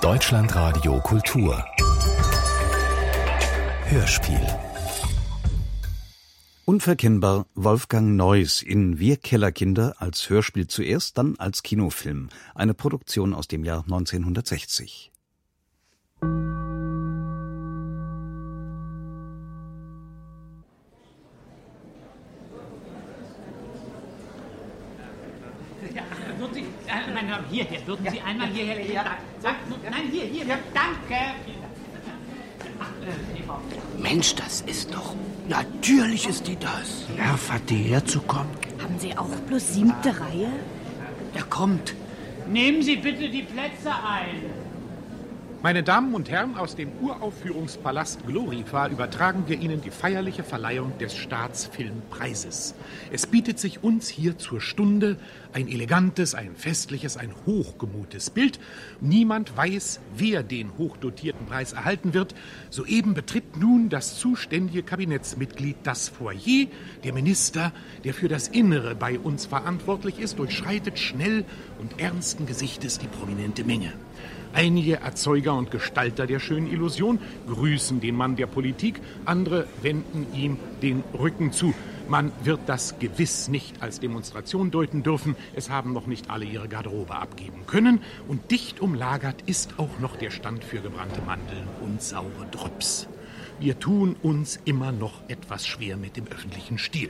Deutschlandradio Kultur Hörspiel. Unverkennbar Wolfgang Neuss in Wir Kellerkinder als Hörspiel zuerst, dann als Kinofilm. Eine Produktion aus dem Jahr 1960. Meine Damen, hierher. Würden Sie einmal hierher? Ja. Nein, hier. Ja. Danke. Mensch, das ist doch... Natürlich ist die das. Nerv hat die herzukommen. Haben Sie auch bloß 7. Reihe? Er kommt. Nehmen Sie bitte die Plätze ein. Meine Damen und Herren, aus dem Uraufführungspalast Glorifa übertragen wir Ihnen die feierliche Verleihung des Staatsfilmpreises. Es bietet sich uns hier zur Stunde ein elegantes, ein festliches, ein hochgemutes Bild. Niemand weiß, wer den hochdotierten Preis erhalten wird. Soeben betritt nun das zuständige Kabinettsmitglied das Foyer. Der Minister, der für das Innere bei uns verantwortlich ist, durchschreitet schnell und ernsten Gesichtes die prominente Menge. Einige Erzeuger und Gestalter der schönen Illusion grüßen den Mann der Politik, andere wenden ihm den Rücken zu. Man wird das gewiss nicht als Demonstration deuten dürfen. Es haben noch nicht alle ihre Garderobe abgeben können. Und dicht umlagert ist auch noch der Stand für gebrannte Mandeln und saure Drops. Wir tun uns immer noch etwas schwer mit dem öffentlichen Stil.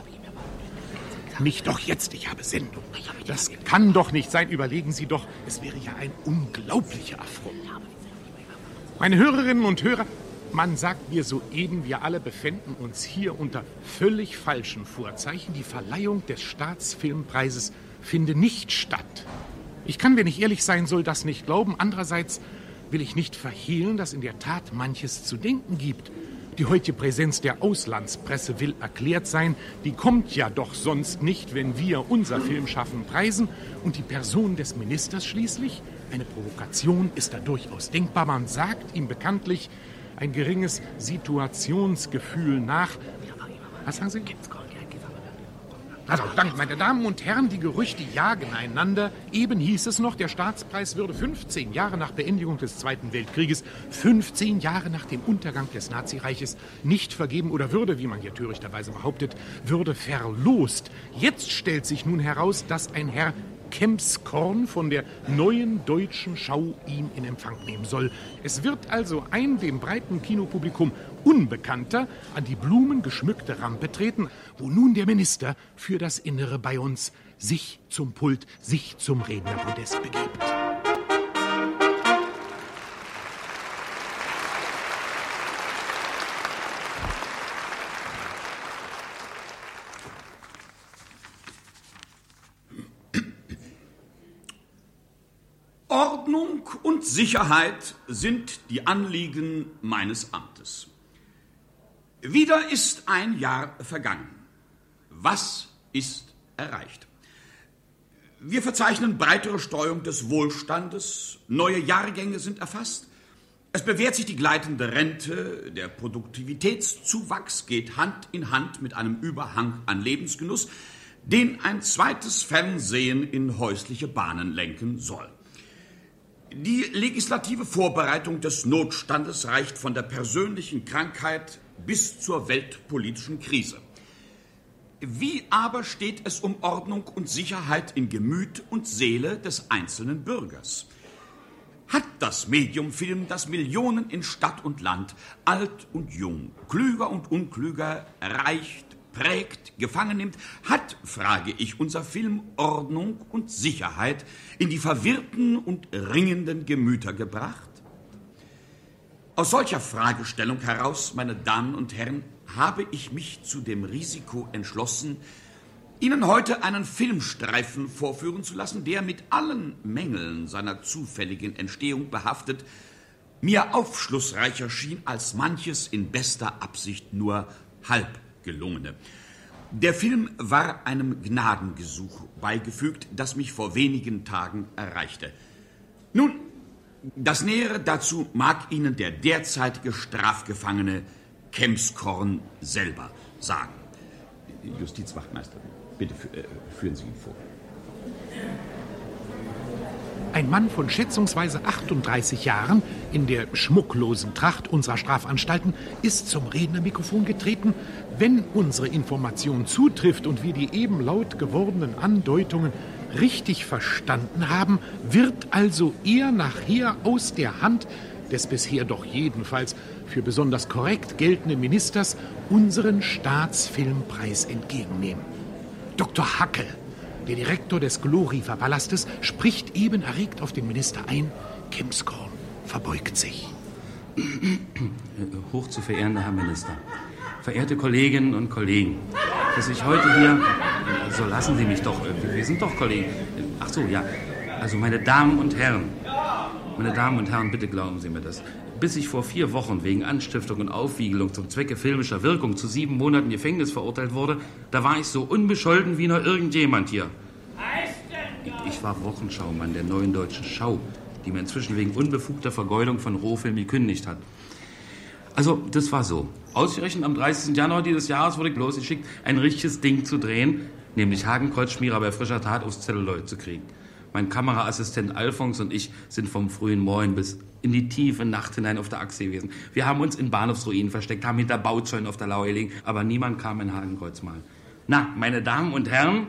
Nicht doch jetzt, ich habe Sendung. Das kann doch nicht sein. Überlegen Sie doch, es wäre ja ein unglaublicher Affront. Meine Hörerinnen und Hörer, man sagt mir soeben, wir alle befänden uns hier unter völlig falschen Vorzeichen. Die Verleihung des Staatsfilmpreises finde nicht statt. Ich kann, wenn ich ehrlich sein soll, das nicht glauben. Andererseits will ich nicht verhehlen, dass in der Tat manches zu denken gibt. Die heutige Präsenz der Auslandspresse will erklärt sein. Die kommt ja doch sonst nicht, wenn wir unser Filmschaffen preisen. Und die Person des Ministers schließlich? Eine Provokation ist da durchaus denkbar. Man sagt ihm bekanntlich ein geringes Situationsgefühl nach. Was sagen Sie? Also, dank, meine Damen und Herren, die Gerüchte jagen einander. Eben hieß es noch, der Staatspreis würde 15 Jahre nach Beendigung des Zweiten Weltkrieges, 15 Jahre nach dem Untergang des Nazireiches nicht vergeben oder würde, wie man hier törichterweise behauptet, würde verlost. Jetzt stellt sich nun heraus, dass ein Herr Kempskorn von der Neuen Deutschen Schau ihn in Empfang nehmen soll. Es wird also ein dem breiten Kinopublikum Unbekannter an die blumengeschmückte Rampe treten, wo nun der Minister für das Innere bei uns sich zum Pult, sich zum Rednerpodest begibt. Ordnung und Sicherheit sind die Anliegen meines Amtes. Wieder ist ein Jahr vergangen. Was ist erreicht? Wir verzeichnen breitere Streuung des Wohlstandes, neue Jahrgänge sind erfasst. Es bewährt sich die gleitende Rente, der Produktivitätszuwachs geht Hand in Hand mit einem Überhang an Lebensgenuss, den ein zweites Fernsehen in häusliche Bahnen lenken soll. Die legislative Vorbereitung des Notstandes reicht von der persönlichen Krankheit bis zur weltpolitischen Krise. Wie aber steht es um Ordnung und Sicherheit in Gemüt und Seele des einzelnen Bürgers? Hat das Medium Film, das Millionen in Stadt und Land, alt und jung, klüger und unklüger erreicht, prägt, gefangen nimmt, hat, frage ich, unser Film Ordnung und Sicherheit in die verwirrten und ringenden Gemüter gebracht? Aus solcher Fragestellung heraus, meine Damen und Herren, habe ich mich zu dem Risiko entschlossen, Ihnen heute einen Filmstreifen vorführen zu lassen, der mit allen Mängeln seiner zufälligen Entstehung behaftet, mir aufschlussreicher schien als manches in bester Absicht nur halb gelungene. Der Film war einem Gnadengesuch beigefügt, das mich vor wenigen Tagen erreichte. Nun, das Nähere dazu mag Ihnen der derzeitige Strafgefangene Kempskorn selber sagen. Justizwachtmeister, bitte führen Sie ihn vor. Ein Mann von schätzungsweise 38 Jahren in der schmucklosen Tracht unserer Strafanstalten ist zum Rednermikrofon getreten. Wenn unsere Information zutrifft und wir die eben laut gewordenen Andeutungen richtig verstanden haben, wird also er nachher aus der Hand des bisher doch jedenfalls für besonders korrekt geltenden Ministers unseren Staatsfilmpreis entgegennehmen. Dr. Hackel, der Direktor des Glorifa-Palastes, spricht eben erregt auf den Minister ein. Kempskorn verbeugt sich. Hoch zu verehrender Herr Minister, verehrte Kolleginnen und Kollegen, dass ich heute hier... So lassen Sie mich doch, wir sind doch Kollegen. Ach so, ja, also meine Damen und Herren, bitte glauben Sie mir das. Bis ich vor 4 Wochen wegen Anstiftung und Aufwiegelung zum Zwecke filmischer Wirkung zu 7 Monaten Gefängnis verurteilt wurde, da war ich so unbescholten wie noch irgendjemand hier. Ich war Wochenschaumann der Neuen Deutschen Schau, die mir inzwischen wegen unbefugter Vergeudung von Rohfilm gekündigt hat. Also, das war so. Ausgerechnet am 30. Januar dieses Jahres wurde ich losgeschickt, ein richtiges Ding zu drehen, nämlich Hakenkreuzschmierer bei frischer Tat aufs Zelluloid zu kriegen. Mein Kameraassistent Alfons und ich sind vom frühen Morgen bis in die tiefe Nacht hinein auf der Achse gewesen. Wir haben uns in Bahnhofsruinen versteckt, haben hinter Bauzäunen auf der Lauer gelegen, aber niemand kam in Hakenkreuz malen. Na, meine Damen und Herren,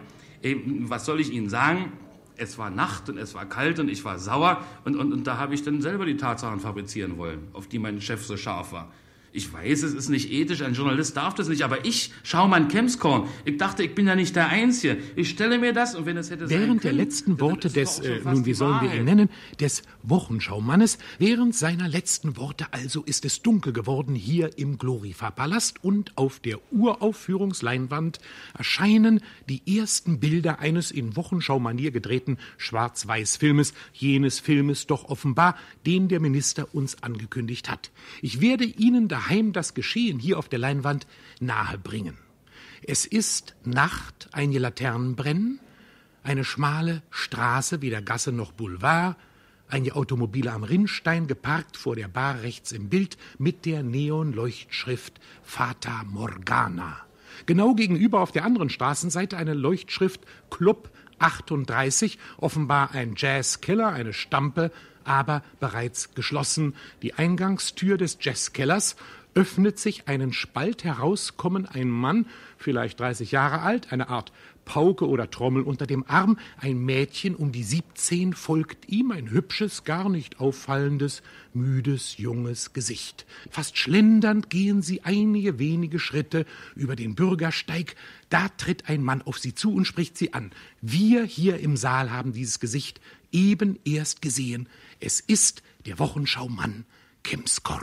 was soll ich Ihnen sagen? Es war Nacht und es war kalt und ich war sauer und da habe ich dann selber die Tatsachen fabrizieren wollen, auf die mein Chef so scharf war. Ich weiß, es ist nicht ethisch, ein Journalist darf das nicht, aber ich, Schaumann Kempskorn, ich dachte, ich bin ja nicht der Einzige. Ich stelle mir das, und wenn es hätte sein können... Während der letzten Worte des, wie sollen wir ihn nennen, des Wochenschaumannes, während seiner letzten Worte also ist es dunkel geworden hier im Glorifa-Palast und auf der Uraufführungsleinwand erscheinen die ersten Bilder eines in Wochenschau-Manier gedrehten Schwarz-Weiß-Filmes, jenes Filmes doch offenbar, den der Minister uns angekündigt hat. Ich werde Ihnen daheim das Geschehen hier auf der Leinwand nahebringen. Es ist Nacht, einige Laternen brennen, eine schmale Straße, weder Gasse noch Boulevard, einige Automobile am Rinnstein, geparkt vor der Bar rechts im Bild mit der Neonleuchtschrift Fata Morgana. Genau gegenüber auf der anderen Straßenseite eine Leuchtschrift Club 38, offenbar ein Jazzkeller, eine Stampe, aber bereits geschlossen. Die Eingangstür des Jazzkellers öffnet sich, einen Spalt heraus kommen ein Mann, vielleicht 30 Jahre alt, eine Art Pauke oder Trommel unter dem Arm, ein Mädchen um die 17 folgt ihm, ein hübsches, gar nicht auffallendes, müdes, junges Gesicht. Fast schlendernd gehen sie einige wenige Schritte über den Bürgersteig. Da tritt ein Mann auf sie zu und spricht sie an. Wir hier im Saal haben dieses Gesicht eben erst gesehen. Es ist der Wochenschaumann Kempskorn.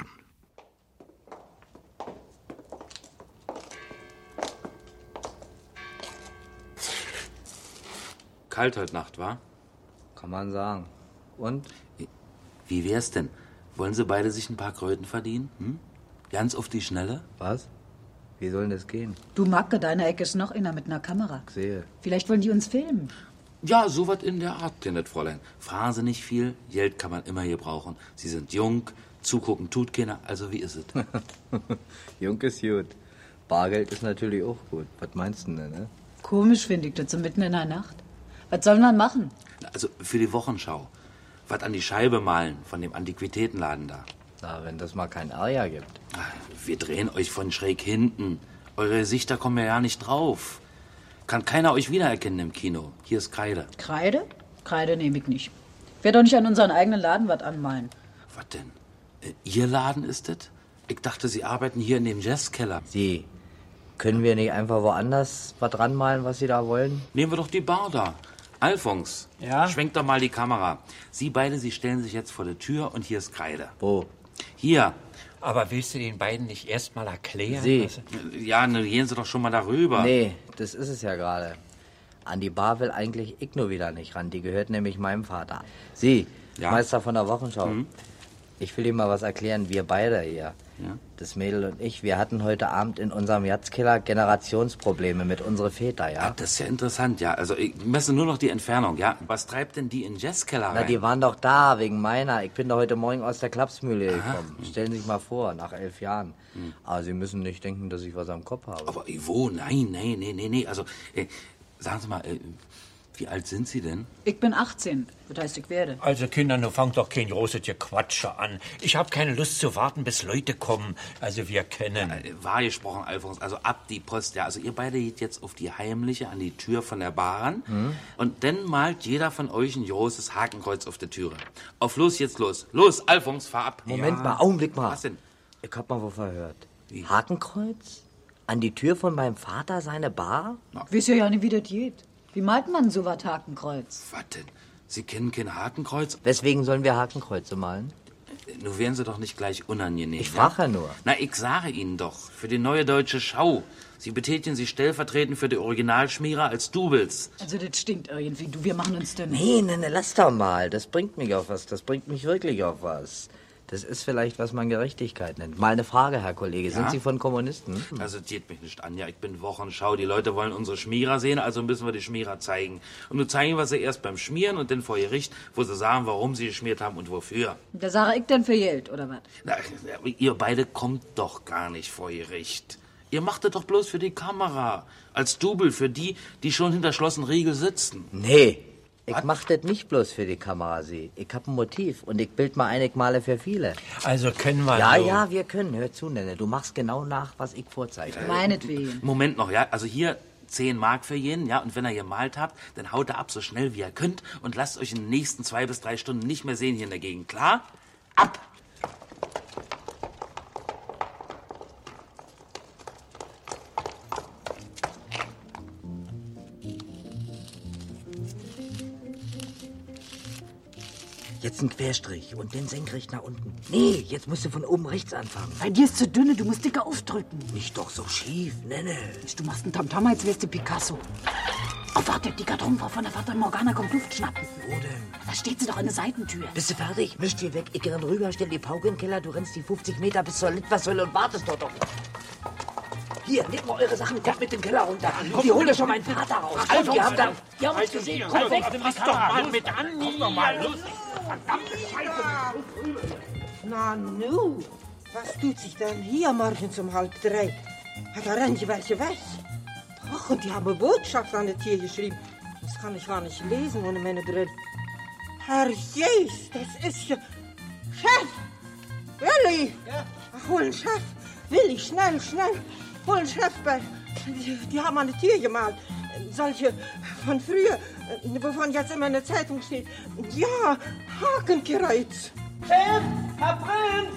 Kalt heute Nacht, wa? Kann man sagen. Und? Wie wär's denn? Wollen Sie beide sich ein paar Kröten verdienen? Hm? Ganz auf die Schnelle? Was? Wie soll denn das gehen? Du Macke, deine Ecke ist noch einer mit einer Kamera. Ich sehe. Vielleicht wollen die uns filmen. Ja, sowas in der Art, Tinnet, Fräulein. Fragen Sie nicht viel, Geld kann man immer gebrauchen. Sie sind jung, zugucken tut keiner, also wie ist es? Jung ist gut. Bargeld ist natürlich auch gut. Was meinst du denn, ne? Komisch finde ich das so mitten in der Nacht. Was soll man machen? Also für die Wochenschau. Was an die Scheibe malen von dem Antiquitätenladen da. Na, wenn das mal kein Ärger gibt. Wir drehen euch von schräg hinten. Eure Gesichter kommen ja nicht drauf. Kann keiner euch wiedererkennen im Kino. Hier ist Kreide. Kreide? Kreide nehme ich nicht. Ich werde doch nicht an unseren eigenen Laden was anmalen. Was denn? Ihr Laden ist das? Ich dachte, Sie arbeiten hier in dem Jazzkeller. Sie, können wir nicht einfach woanders was ranmalen, was Sie da wollen? Nehmen wir doch die Bar da. Alfons, Ja? schwenkt doch mal die Kamera. Sie beide, Sie stellen sich jetzt vor der Tür und hier ist Kreide. Wo? Hier. Aber willst du den beiden nicht erst mal erklären? Sie. Ja, ne, gehen Sie doch schon mal darüber. Nee, das ist es ja gerade. An die Bar will eigentlich ich nur wieder nicht ran. Die gehört nämlich meinem Vater. Sie, Ja? Meister von der Wochenschau. Ich will Ihnen mal was erklären. Wir beide hier, Ja? das Mädel und ich, wir hatten heute Abend in unserem Jazzkeller Generationsprobleme mit unseren Vätern, ja? Das ist ja interessant, ja. Also ich messe nur noch die Entfernung, ja. Was treibt denn die in den Jazzkeller Na, rein? die waren doch da, wegen meiner. Ich bin da heute Morgen aus der Klapsmühle gekommen. Stellen Sie sich mal vor, nach 11 Jahren. Aber Sie müssen nicht denken, dass ich was am Kopf habe. Aber wo? Nein. Also, sagen Sie mal, Wie alt sind Sie denn? Ich bin 18. Das heißt, ich werde. Also Kinder, nun fangt doch kein großes Gequatsche an. Ich hab keine Lust zu warten, bis Leute kommen. Also wir kennen. Wahr gesprochen, Alfons, also ab die Post, ja. Also ihr beide geht jetzt auf die heimliche an die Tür von der Bar ran. Und dann malt jeder von euch ein großes Hakenkreuz auf der Türe. Auf los, jetzt los. Los, Alfons, fahr ab. Moment mal, Augenblick mal. Was denn? Ich hab mal wo verhört. Wie? Hakenkreuz? An die Tür von meinem Vater seine Bar? Wisst ihr ja nicht, wie das geht. Wie malt man so was Hakenkreuz? Was denn? Sie kennen kein Hakenkreuz? Weswegen sollen wir Hakenkreuze malen? Nun wären Sie doch nicht gleich unangenehm. Ich frage ja nur. Na, ich sage Ihnen doch, für die Neue Deutsche Schau. Sie betätigen sich stellvertretend für die Originalschmierer als Doubles. Also das stinkt irgendwie. Du, wir machen uns denn... Nee, lass doch mal. Das bringt mich auf was. Das bringt mich wirklich auf was. Das ist vielleicht, was man Gerechtigkeit nennt. Mal eine Frage, Herr Kollege. Sind Sie von Kommunisten? Also, das geht mich nicht an. Ja, ich bin Wochenschau. Die Leute wollen unsere Schmierer sehen, also müssen wir die Schmierer zeigen. Und nun zeigen wir sie erst beim Schmieren und dann vor Gericht, wo sie sagen, warum sie geschmiert haben und wofür. Da sage ich denn für Geld, oder was? Na, ihr beide kommt doch gar nicht vor Gericht. Ihr macht das doch bloß für die Kamera. Als Double für die, die schon hinter Schloss und Riegel sitzen. Nee. Ich mach das nicht bloß für die Kamera, Sie. Ich hab ein Motiv und ich bild mal einige Male für viele. Also können wir Ja, wir können. Hör zu, Nenne. Du machst genau nach, was ich vorzeige. Meinetwegen. Moment noch, ja. Also hier 10 Mark für jeden, ja. Und wenn ihr gemalt habt, dann haut er ab so schnell wie ihr könnt und lasst euch in den nächsten 2 bis 3 Stunden nicht mehr sehen hier in der Gegend. Klar? Ab! Jetzt ein Querstrich und den senkrecht nach unten. Nee, jetzt musst du von oben rechts anfangen. Bei dir ist zu dünne, du musst dicker aufdrücken. Nicht doch so schief, Nenne. Du machst einen Tamtam, als wärst du Picasso. Oh, warte, die Kartonfrau von der Vater Morgana kommt Luft schnappen. Wo denn? Da steht sie doch in der Seitentür. Bist du fertig? Misch dir weg. Ich renn rüber, stell die Pauke in den Keller, du rennst die 50 Meter bis zur Litfaßsäule und wartest dort auf mich. Hier, nehmt mal eure Sachen, kommt mit dem Keller runter. Die holen schon meinen Vater raus. Komm, die haben uns gesehen. Komm weg. Pass doch mal mit an. Komm doch mal, los. Na nu, was tut sich denn hier morgens um 2:30? Da rennen die welche weg. Ach, und die haben eine Botschaft an das Tier geschrieben. Das kann ich gar nicht lesen ohne meine Brille. Herr Jezus, das ist ja... Chef! Willi! Ja? Ach, hol einen Chef. Willi, schnell. Hol einen Chef bei... Die haben an das Tier gemalt. Solche von früher, wovon jetzt immer in der Zeitung steht. Ja, Hakenkreuz. Chef, Herr Prinz!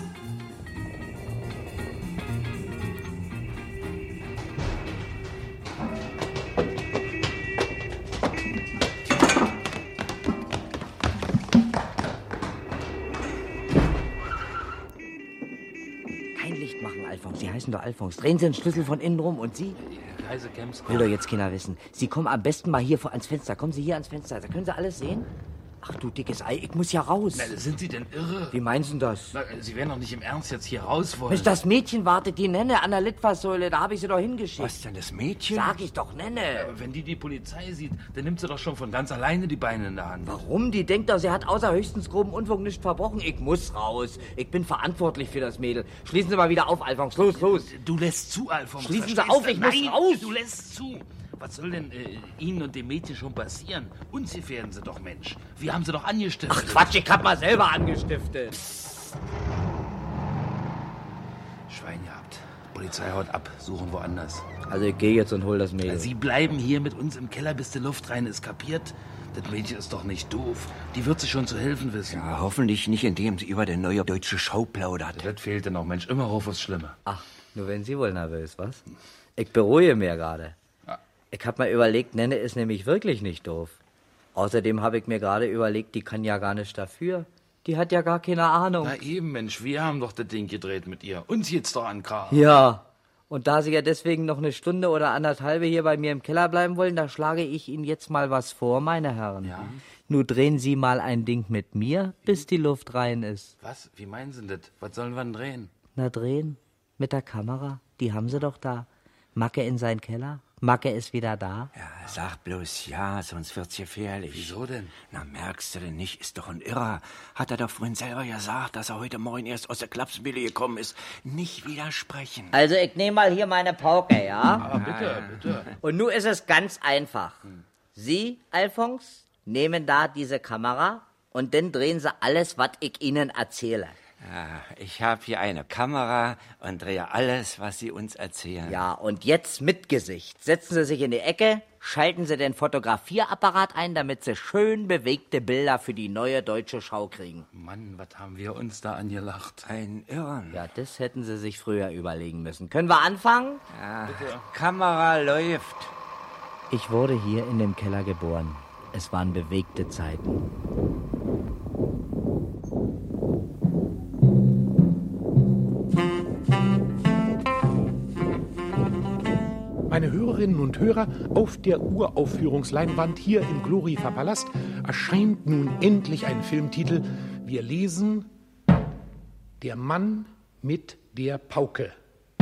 Kein Licht machen, Alfons. Sie heißen doch Alfons. Drehen Sie den Schlüssel von innen rum und Sie? Will doch jetzt keiner wissen. Sie kommen am besten mal hier vor ans Fenster. Kommen Sie hier ans Fenster. Da können Sie alles sehen? Ach du dickes Ei, ich muss ja raus. Na, sind Sie denn irre? Wie meinen Sie das? Na, Sie werden doch nicht im Ernst jetzt hier raus wollen. Mensch, das Mädchen wartet, die Nenne an der Litfaßsäule. Da habe ich sie doch hingeschickt. Was denn, das Mädchen? Sag ich doch, Nenne. Wenn die Polizei sieht, dann nimmt sie doch schon von ganz alleine die Beine in der Hand. Warum? Die denkt doch, sie hat außer höchstens groben Unfug nichts verbrochen. Ich muss raus. Ich bin verantwortlich für das Mädel. Schließen Sie mal wieder auf, Alfons. Los. Du lässt zu, Alfons. Schließen Sie Verstehst auf, du? ich muss Nein, raus. Du lässt zu. Was soll denn Ihnen und dem Mädchen schon passieren? Uns gefährden Sie doch, Mensch. Wir haben sie doch angestiftet. Ach Quatsch, ich hab mal selber angestiftet. Schwein gehabt. Polizei haut ab. Suchen woanders. Also ich gehe jetzt und hol das Mädel. Sie bleiben hier mit uns im Keller, bis die Luft rein ist. Kapiert? Das Mädchen ist doch nicht doof. Die wird sich schon zu helfen wissen. Ja, hoffentlich nicht, indem sie über die Neue Deutsche Schau plaudert. Das fehlte noch, Mensch. Immer auf aufs Schlimme. Ach, nur wenn Sie wohl nervös, was? Ich beruhige mir gerade. Ich hab mal überlegt, Nenne ist nämlich wirklich nicht doof. Außerdem habe ich mir gerade überlegt, die kann ja gar nicht dafür. Die hat ja gar keine Ahnung. Na eben, Mensch. Wir haben doch das Ding gedreht mit ihr. Uns geht's doch an, Karl. Ja, und da Sie ja deswegen noch eine Stunde oder anderthalb hier bei mir im Keller bleiben wollen, da schlage ich Ihnen jetzt mal was vor, meine Herren. Ja? Nur drehen Sie mal ein Ding mit mir, bis die Luft rein ist. Was? Wie meinen Sie das? Was sollen wir denn drehen? Na, drehen? Mit der Kamera? Die haben Sie doch da. Macke in seinen Keller? Macke ist wieder da? Ja, sag bloß ja, sonst wird's gefährlich. Wieso denn? Na, merkst du denn nicht, ist doch ein Irrer. Hat er doch vorhin selber gesagt, dass er heute Morgen erst aus der Klapsmühle gekommen ist. Nicht widersprechen. Also ich nehme mal hier meine Pauke, ja? Aber bitte. Und nun ist es ganz einfach. Sie, Alfons, nehmen da diese Kamera und dann drehen Sie alles, was ich Ihnen erzähle. Ja, ich habe hier eine Kamera und drehe alles, was Sie uns erzählen. Ja, und jetzt mit Gesicht. Setzen Sie sich in die Ecke, schalten Sie den Fotografierapparat ein, damit Sie schön bewegte Bilder für die neue deutsche Schau kriegen. Mann, was haben wir uns da angelacht? Ein Irren. Ja, das hätten Sie sich früher überlegen müssen. Können wir anfangen? Ja, bitte. Kamera läuft. Ich wurde hier in dem Keller geboren. Es waren bewegte Zeiten. Meine Hörerinnen und Hörer, auf der Uraufführungsleinwand hier im Glorifa-Palast erscheint nun endlich ein Filmtitel. Wir lesen Der Mann mit der Pauke.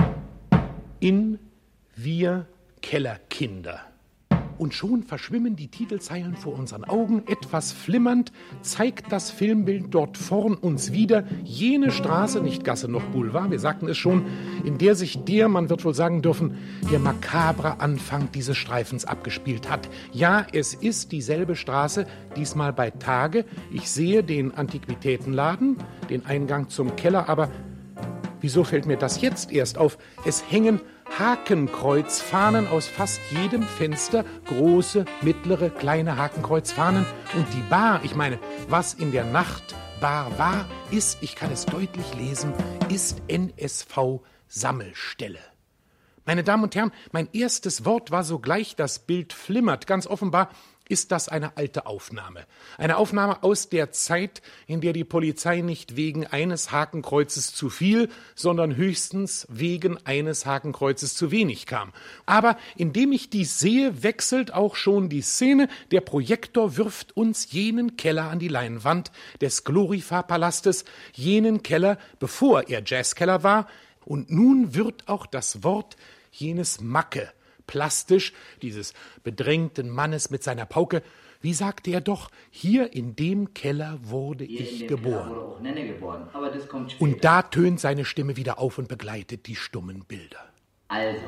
In Wir Kellerkinder. Und schon verschwimmen die Titelzeilen vor unseren Augen. Etwas flimmernd zeigt das Filmbild dort vorn uns wieder jene Straße, nicht Gasse noch Boulevard, wir sagten es schon, in der sich man wird wohl sagen dürfen, der makabre Anfang dieses Streifens abgespielt hat. Ja, es ist dieselbe Straße, diesmal bei Tage. Ich sehe den Antiquitätenladen, den Eingang zum Keller, aber wieso fällt mir das jetzt erst auf? Es hängen Hakenkreuzfahnen aus fast jedem Fenster, große, mittlere, kleine Hakenkreuzfahnen. Und die Bar, ich meine, was in der Nacht Bar war, ist, ich kann es deutlich lesen, ist NSV Sammelstelle. Meine Damen und Herren, mein erstes Wort war sogleich, das Bild flimmert. Ganz offenbar ist das eine alte Aufnahme. Eine Aufnahme aus der Zeit, in der die Polizei nicht wegen eines Hakenkreuzes zu viel, sondern höchstens wegen eines Hakenkreuzes zu wenig kam. Aber indem ich dies sehe, wechselt auch schon die Szene. Der Projektor wirft uns jenen Keller an die Leinwand des Glorifa-Palastes, jenen Keller, bevor er Jazzkeller war. Und nun wird auch das Wort jenes Macke plastisch, dieses bedrängten Mannes mit seiner Pauke. Wie sagte er doch, hier in dem Keller wurde ich geboren. Wurde auch Nenne geboren, aber das kommt später. Und da tönt seine Stimme wieder auf und begleitet die stummen Bilder. Also,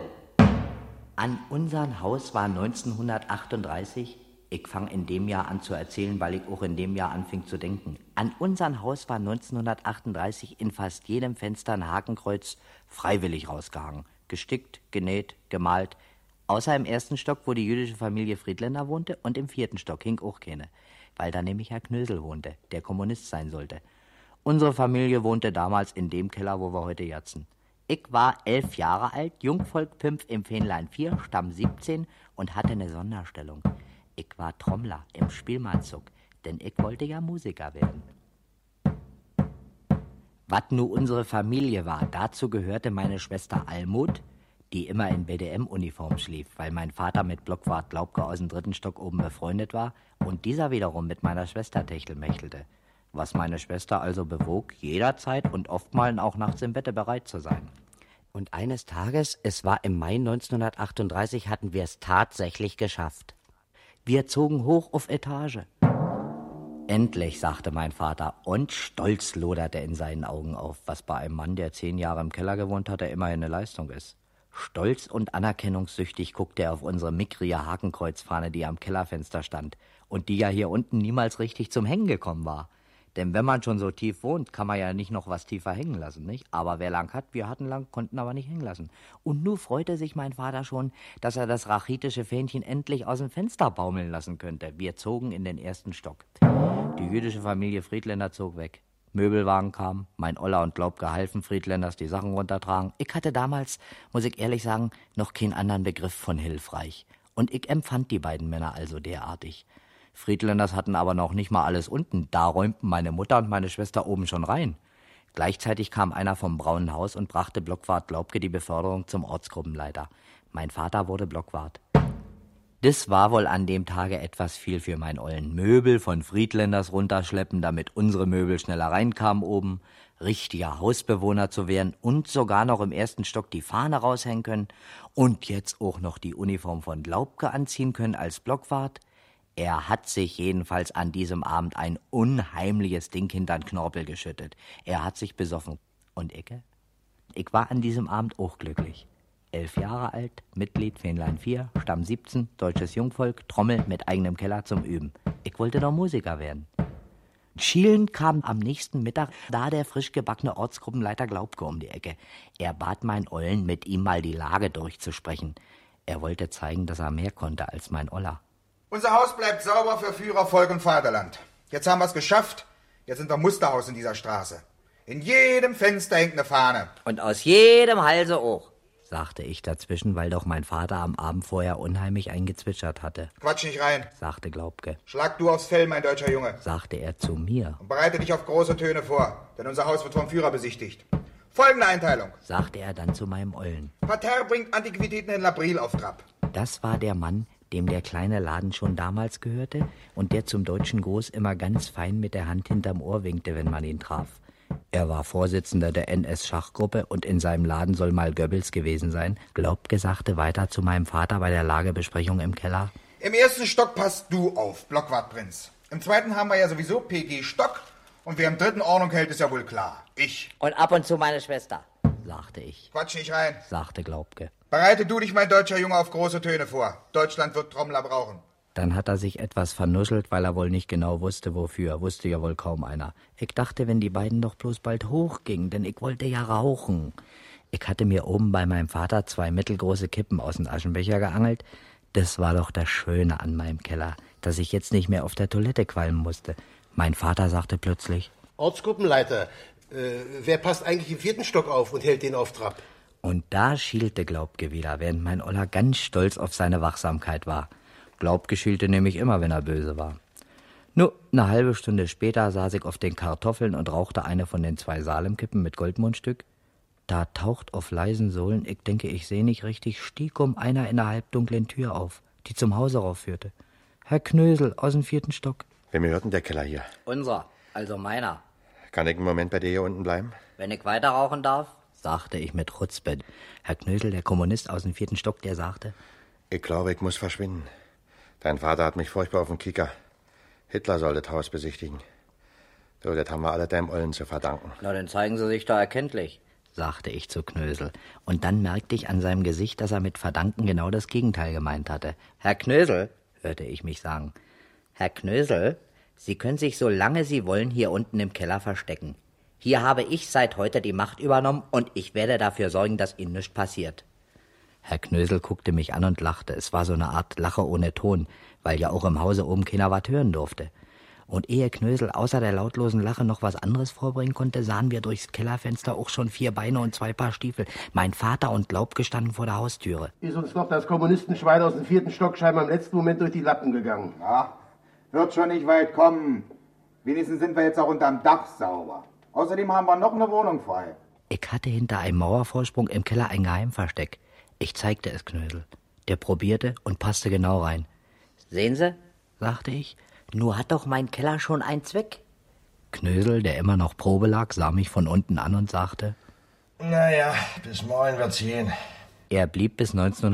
an unserem Haus war 1938, ich fange in dem Jahr an zu erzählen, weil ich auch in dem Jahr anfing zu denken. An unserem Haus war 1938 in fast jedem Fenster ein Hakenkreuz freiwillig rausgehangen. Gestickt, genäht, gemalt. Außer im ersten Stock, wo die jüdische Familie Friedländer wohnte, und im 4. Stock hing auch keine, weil da nämlich Herr Knösel wohnte, der Kommunist sein sollte. Unsere Familie wohnte damals in dem Keller, wo wir heute jatzen. Ich war 11 Jahre alt, Jungvolkpimpf im Fähnlein 4, Stamm 17 und hatte eine Sonderstellung. Ich war Trommler im Spielmannzug, denn ich wollte ja Musiker werden. Was nur unsere Familie war, dazu gehörte meine Schwester Almut, die immer in BDM-Uniform schlief, weil mein Vater mit Blockwart Glaubke aus dem 3. Stock oben befreundet war und dieser wiederum mit meiner Schwester techtelmächelte, was meine Schwester also bewog, jederzeit und oftmals auch nachts im Bette bereit zu sein. Und eines Tages, es war im Mai 1938, hatten wir es tatsächlich geschafft. Wir zogen hoch auf Etage. Endlich, sagte mein Vater, und stolz loderte in seinen Augen auf, was bei einem Mann, der 10 Jahre im Keller gewohnt hat, der immerhin eine Leistung ist. Stolz und anerkennungssüchtig guckte er auf unsere mickrige Hakenkreuzfahne, die am Kellerfenster stand und die ja hier unten niemals richtig zum Hängen gekommen war. Denn wenn man schon so tief wohnt, kann man ja nicht noch was tiefer hängen lassen, nicht? Aber wer lang hat, wir hatten lang, konnten aber nicht hängen lassen. Und nun freute sich mein Vater schon, dass er das rachitische Fähnchen endlich aus dem Fenster baumeln lassen könnte. Wir zogen in den 1. Stock. Die jüdische Familie Friedländer zog weg. Möbelwagen kamen, mein Oller und Glaubke halfen Friedländers die Sachen runtertragen. Ich hatte damals, muss ich ehrlich sagen, noch keinen anderen Begriff von hilfreich. Und ich empfand die beiden Männer also derartig. Friedländers hatten aber noch nicht mal alles unten. Da räumten meine Mutter und meine Schwester oben schon rein. Gleichzeitig kam einer vom Braunen Haus und brachte Blockwart Glaubke die Beförderung zum Ortsgruppenleiter. Mein Vater wurde Blockwart. Das war wohl an dem Tage etwas viel für mein Ollen. Möbel von Friedländers runterschleppen, damit unsere Möbel schneller reinkamen oben, richtiger Hausbewohner zu werden und sogar noch im 1. Stock die Fahne raushängen können und jetzt auch noch die Uniform von Glaubke anziehen können als Blockwart. Er hat sich jedenfalls an diesem Abend ein unheimliches Ding hintern Knorpel geschüttet. Er hat sich besoffen. Und ich war an diesem Abend auch glücklich. 11 Jahre alt, Mitglied Fähnlein 4, Stamm 17, deutsches Jungvolk, Trommel mit eigenem Keller zum Üben. Ich wollte doch Musiker werden. Schielend kam am nächsten Mittag da der frisch gebackene Ortsgruppenleiter Glaubke um die Ecke. Er bat mein Ollen, mit ihm mal die Lage durchzusprechen. Er wollte zeigen, dass er mehr konnte als mein Oller. Unser Haus bleibt sauber für Führer, Volk und Vaterland. Jetzt haben wir es geschafft. Jetzt sind wir Musterhaus in dieser Straße. In jedem Fenster hängt eine Fahne. Und aus jedem Halse auch, sagte ich dazwischen, weil doch mein Vater am Abend vorher unheimlich eingezwitschert hatte. Quatsch nicht rein, sagte Glaubke. Schlag du aufs Fell, mein deutscher Junge, sagte er zu mir. Und bereite dich auf große Töne vor, denn unser Haus wird vom Führer besichtigt. Folgende Einteilung, sagte er dann zu meinem Ollen. Parterre bringt Antiquitätenhändler Briel auf Trab. Das war der Mann, dem der kleine Laden schon damals gehörte und der zum deutschen Gruß immer ganz fein mit der Hand hinterm Ohr winkte, wenn man ihn traf. Er war Vorsitzender der NS-Schachgruppe und in seinem Laden soll mal Goebbels gewesen sein. Glaubke sagte weiter zu meinem Vater bei der Lagebesprechung im Keller. Im ersten Stock passt du auf, Blockwartprinz. Im zweiten haben wir ja sowieso PG Stock und wer im dritten Ordnung hält, ist ja wohl klar. Ich. Und ab und zu meine Schwester, sagte ich. Quatsch nicht rein, sagte Glaubke. Bereite du dich, mein deutscher Junge, auf große Töne vor. Deutschland wird Trommler brauchen. Dann hat er sich etwas vernuschelt, weil er wohl nicht genau wusste, wofür. Wusste ja wohl kaum einer. Ich dachte, wenn die beiden doch bloß bald hochgingen, denn ich wollte ja rauchen. Ich hatte mir oben bei meinem Vater 2 mittelgroße Kippen aus dem Aschenbecher geangelt. Das war doch das Schöne an meinem Keller, dass ich jetzt nicht mehr auf der Toilette qualmen musste. Mein Vater sagte plötzlich: Ortsgruppenleiter, wer passt eigentlich im 4. Stock auf und hält den auf Trab? Und da schielte Glaubke wieder, während mein Oller ganz stolz auf seine Wachsamkeit war. Glaubke schielte nämlich immer, wenn er böse war. Nur eine halbe Stunde später saß ich auf den Kartoffeln und rauchte eine von den 2 Salemkippen mit Goldmundstück. Da taucht auf leisen Sohlen, ich denke, ich sehe nicht richtig, stiekum einer in der halbdunklen Tür auf, die zum Hause raufführte. Herr Knösel aus dem 4. Stock. Wem gehört denn der Keller hier? Unser, also meiner. Kann ich einen Moment bei dir hier unten bleiben? Wenn ich weiter rauchen darf, sagte ich mit Chutzpe. Herr Knösel, der Kommunist aus dem 4. Stock, der sagte: Ich glaube, ich muss verschwinden. Dein Vater hat mich furchtbar auf den Kicker. Hitler soll das Haus besichtigen. So, das haben wir alle deinem Ollen zu verdanken. Na, dann zeigen Sie sich doch erkenntlich, sagte ich zu Knösel. Und dann merkte ich an seinem Gesicht, dass er mit verdanken genau das Gegenteil gemeint hatte. Herr Knösel, hörte ich mich sagen. Herr Knösel, Sie können sich so lange Sie wollen hier unten im Keller verstecken. Hier habe ich seit heute die Macht übernommen und ich werde dafür sorgen, dass Ihnen nichts passiert. Herr Knösel guckte mich an und lachte. Es war so eine Art Lache ohne Ton, weil ja auch im Hause oben keiner was hören durfte. Und ehe Knösel außer der lautlosen Lache noch was anderes vorbringen konnte, sahen wir durchs Kellerfenster auch schon 4 Beine und 2 Paar Stiefel. Mein Vater und Glaubke standen vor der Haustüre. Ist uns doch das Kommunistenschwein aus dem 4. Stock scheinbar im letzten Moment durch die Lappen gegangen. Ja, wird schon nicht weit kommen. Wenigstens sind wir jetzt auch unterm Dach sauber. Außerdem haben wir noch eine Wohnung frei. Ich hatte hinter einem Mauervorsprung im Keller ein Geheimversteck. Ich zeigte es Knösel. Der probierte und passte genau rein. Sehen Sie, sagte ich, nur hat doch mein Keller schon einen Zweck. Knösel, der immer noch Probe lag, sah mich von unten an und sagte: Naja, bis morgen wird's gehen. Er blieb bis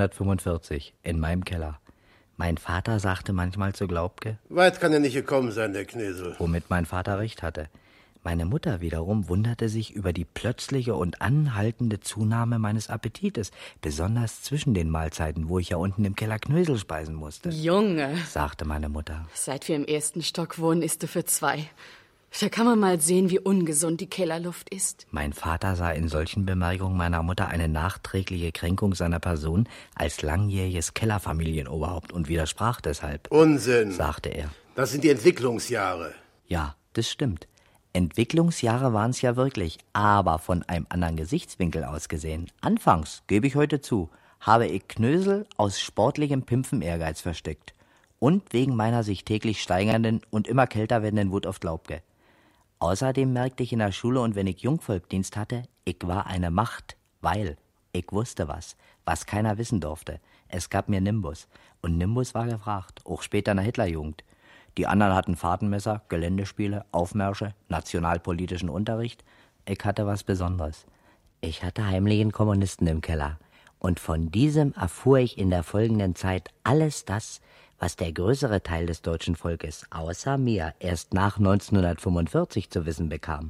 1945 in meinem Keller. Mein Vater sagte manchmal zu Glaubke: Weit kann er nicht gekommen sein, der Knösel. Womit mein Vater recht hatte. Meine Mutter wiederum wunderte sich über die plötzliche und anhaltende Zunahme meines Appetites, besonders zwischen den Mahlzeiten, wo ich ja unten im Keller Knösel speisen musste. Junge, sagte meine Mutter. Seit wir im 1. Stock wohnen, isst du für 2. Da kann man mal sehen, wie ungesund die Kellerluft ist. Mein Vater sah in solchen Bemerkungen meiner Mutter eine nachträgliche Kränkung seiner Person als langjähriges Kellerfamilienoberhaupt und widersprach deshalb. Unsinn, sagte er. Das sind die Entwicklungsjahre. Ja, das stimmt. Entwicklungsjahre waren es ja wirklich, aber von einem anderen Gesichtswinkel aus gesehen. Anfangs, gebe ich heute zu, habe ich Knösel aus sportlichem Pimpfen-Ehrgeiz versteckt. Und wegen meiner sich täglich steigernden und immer kälter werdenden Wut auf Glaubke. Außerdem merkte ich in der Schule und wenn ich Jungvolkdienst hatte, ich war eine Macht, weil ich wusste was keiner wissen durfte. Es gab mir Nimbus. Und Nimbus war gefragt, auch später in der Hitlerjugend. Die anderen hatten Fahrtenmesser, Geländespiele, Aufmärsche, nationalpolitischen Unterricht. Ich hatte was Besonderes. Ich hatte heimlichen Kommunisten im Keller. Und von diesem erfuhr ich in der folgenden Zeit alles das, was der größere Teil des deutschen Volkes, außer mir, erst nach 1945 zu wissen bekam.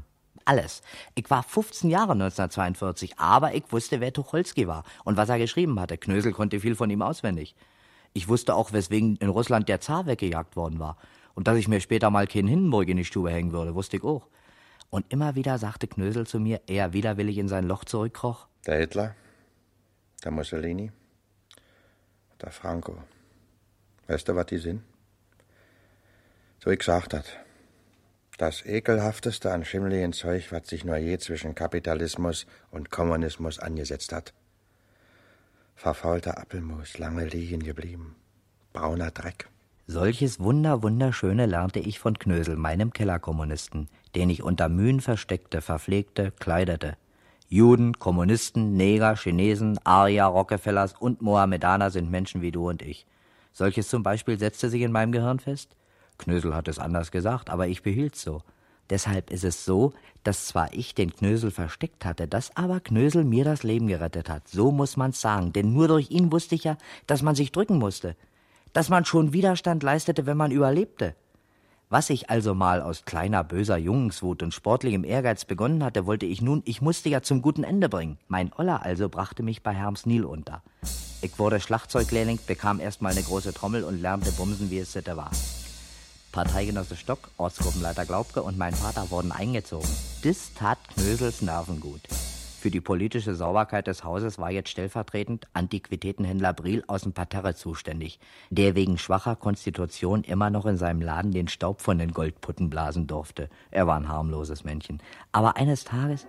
alles. Ich war 15 Jahre 1942, aber ich wusste, wer Tucholsky war und was er geschrieben hatte. Knösel konnte viel von ihm auswendig. Ich wusste auch, weswegen in Russland der Zar weggejagt worden war. Und dass ich mir später mal keinen Hindenburg in die Stube hängen würde, wusste ich auch. Und immer wieder sagte Knösel zu mir, er widerwillig in sein Loch zurückkroch. Der Hitler, der Mussolini, der Franco. Weißt du, was die sind? So ich gesagt hat. Das ekelhafteste an schimmeligen Zeug, was sich nur je zwischen Kapitalismus und Kommunismus angesetzt hat. Verfaulter Apfelmus, lange liegen geblieben. Brauner Dreck. Solches wunderschöne lernte ich von Knösel, meinem Kellerkommunisten, den ich unter Mühen versteckte, verpflegte, kleidete. Juden, Kommunisten, Neger, Chinesen, Arier, Rockefellers und Mohammedaner sind Menschen wie du und ich. Solches zum Beispiel setzte sich in meinem Gehirn fest. Knösel hat es anders gesagt, aber ich behielt's so. Deshalb ist es so, dass zwar ich den Knösel versteckt hatte, dass aber Knösel mir das Leben gerettet hat. So muss man's sagen, denn nur durch ihn wusste ich ja, dass man sich drücken musste. Dass man schon Widerstand leistete, wenn man überlebte. Was ich also mal aus kleiner böser Jungenswut und sportlichem Ehrgeiz begonnen hatte, wollte ich nun, ich musste ja zum guten Ende bringen. Mein Oller also brachte mich bei Herms Nil unter. Ich wurde Schlagzeuglehrling, bekam erstmal eine große Trommel und lernte bumsen, wie es Sitte war. Parteigenosse Stock, Ortsgruppenleiter Glaubke und mein Vater wurden eingezogen. Das tat Knösels Nerven gut. Für die politische Sauberkeit des Hauses war jetzt stellvertretend Antiquitätenhändler Briel aus dem Parterre zuständig, der wegen schwacher Konstitution immer noch in seinem Laden den Staub von den Goldputten blasen durfte. Er war ein harmloses Männchen. Aber eines Tages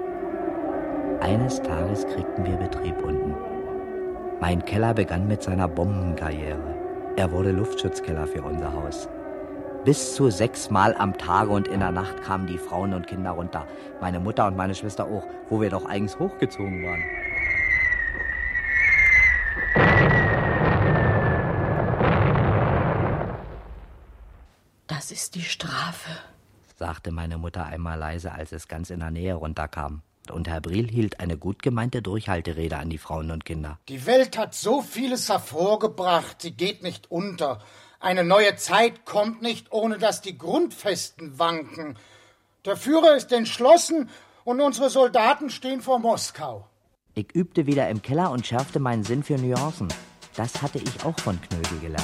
kriegten wir Betrieb unten. Mein Keller begann mit seiner Bombenkarriere. Er wurde Luftschutzkeller für unser Haus. Bis zu 6 Mal am Tage und in der Nacht kamen die Frauen und Kinder runter. Meine Mutter und meine Schwester auch, wo wir doch eigens hochgezogen waren. Das ist die Strafe, sagte meine Mutter einmal leise, als es ganz in der Nähe runterkam. Und Herr Briel hielt eine gut gemeinte Durchhalterede an die Frauen und Kinder. Die Welt hat so vieles hervorgebracht, sie geht nicht unter. Eine neue Zeit kommt nicht, ohne dass die Grundfesten wanken. Der Führer ist entschlossen und unsere Soldaten stehen vor Moskau. Ich übte wieder im Keller und schärfte meinen Sinn für Nuancen. Das hatte ich auch von Knösel gelernt.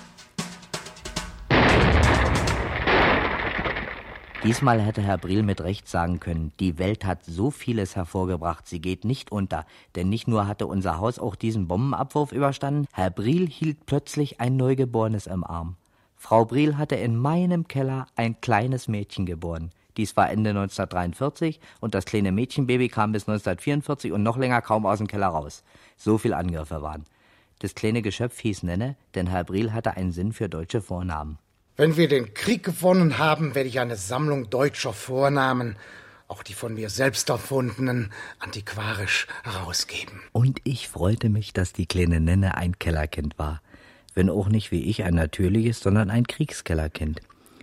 Diesmal hätte Herr Briel mit Recht sagen können, die Welt hat so vieles hervorgebracht, sie geht nicht unter. Denn nicht nur hatte unser Haus auch diesen Bombenabwurf überstanden, Herr Briel hielt plötzlich ein Neugeborenes im Arm. Frau Briel hatte in meinem Keller ein kleines Mädchen geboren. Dies war Ende 1943 und das kleine Mädchenbaby kam bis 1944 und noch länger kaum aus dem Keller raus. So viel Angriffe waren. Das kleine Geschöpf hieß Nenne, denn Herr Briel hatte einen Sinn für deutsche Vornamen. Wenn wir den Krieg gewonnen haben, werde ich eine Sammlung deutscher Vornamen, auch die von mir selbst erfundenen, antiquarisch herausgeben. Und ich freute mich, dass die kleine Nenne ein Kellerkind war. Wenn auch nicht wie ich ein natürliches, sondern ein Kriegskellerkind.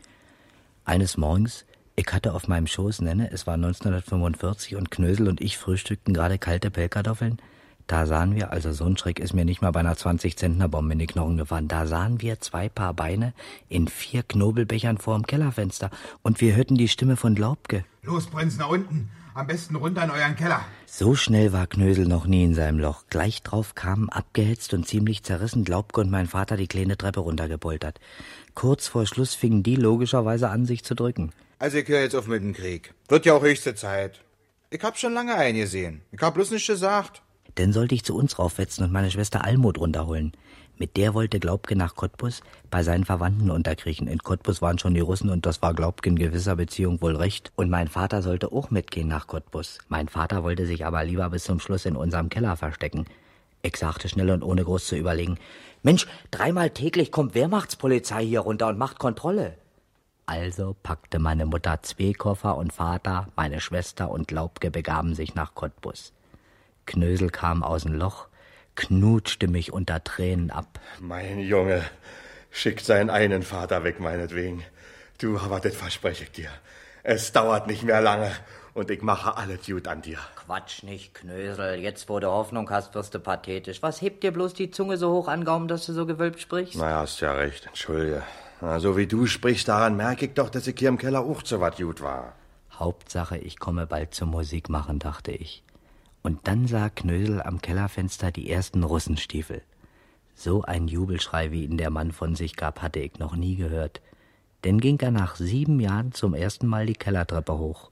Eines Morgens, ich hatte auf meinem Schoß Nenne, es war 1945 und Knösel und ich frühstückten gerade kalte Pellkartoffeln. Da sahen wir, also so ein Schreck ist mir nicht mal bei einer 20-Zentner-Bombe in die Knochen gefahren, da sahen wir 2 Paar Beine in 4 Knobelbechern vor dem Kellerfenster und wir hörten die Stimme von Glaubke. Los, Prinz, nach unten. Am besten runter in euren Keller. So schnell war Knösel noch nie in seinem Loch. Gleich drauf kamen, abgehetzt und ziemlich zerrissen, Glaubke und mein Vater die kleine Treppe runtergepoltert. Kurz vor Schluss fingen die logischerweise an, sich zu drücken. Also ich höre jetzt auf mit dem Krieg. Wird ja auch höchste Zeit. Ich hab schon lange eingesehen. Ich hab bloß nichts gesagt. Dann sollte ich zu uns raufwetzen und meine Schwester Almut runterholen. Mit der wollte Glaubke nach Cottbus bei seinen Verwandten unterkriechen. In Cottbus waren schon die Russen und das war Glaubke in gewisser Beziehung wohl recht. Und mein Vater sollte auch mitgehen nach Cottbus. Mein Vater wollte sich aber lieber bis zum Schluss in unserem Keller verstecken. Ich sagte schnell und ohne groß zu überlegen, Mensch, 3-mal täglich kommt Wehrmachtspolizei hier runter und macht Kontrolle. Also packte meine Mutter 2 Koffer und Vater, meine Schwester und Glaubke begaben sich nach Cottbus. Knösel kam aus dem Loch, knutschte mich unter Tränen ab. Mein Junge, schickt seinen einen Vater weg, meinetwegen. Du, aber das verspreche ich dir. Es dauert nicht mehr lange und ich mache alles gut an dir. Quatsch nicht, Knösel. Jetzt, wo du Hoffnung hast, wirst du pathetisch. Was hebt dir bloß die Zunge so hoch an Gaumen, dass du so gewölbt sprichst? Na, hast ja recht, entschuldige. Na, so wie du sprichst, daran merke ich doch, dass ich hier im Keller auch so was gut war. Hauptsache, ich komme bald zum Musikmachen, dachte ich. Und dann sah Knösel am Kellerfenster die ersten Russenstiefel. So ein Jubelschrei, wie ihn der Mann von sich gab, hatte ich noch nie gehört. Denn ging er nach 7 Jahren zum ersten Mal die Kellertreppe hoch.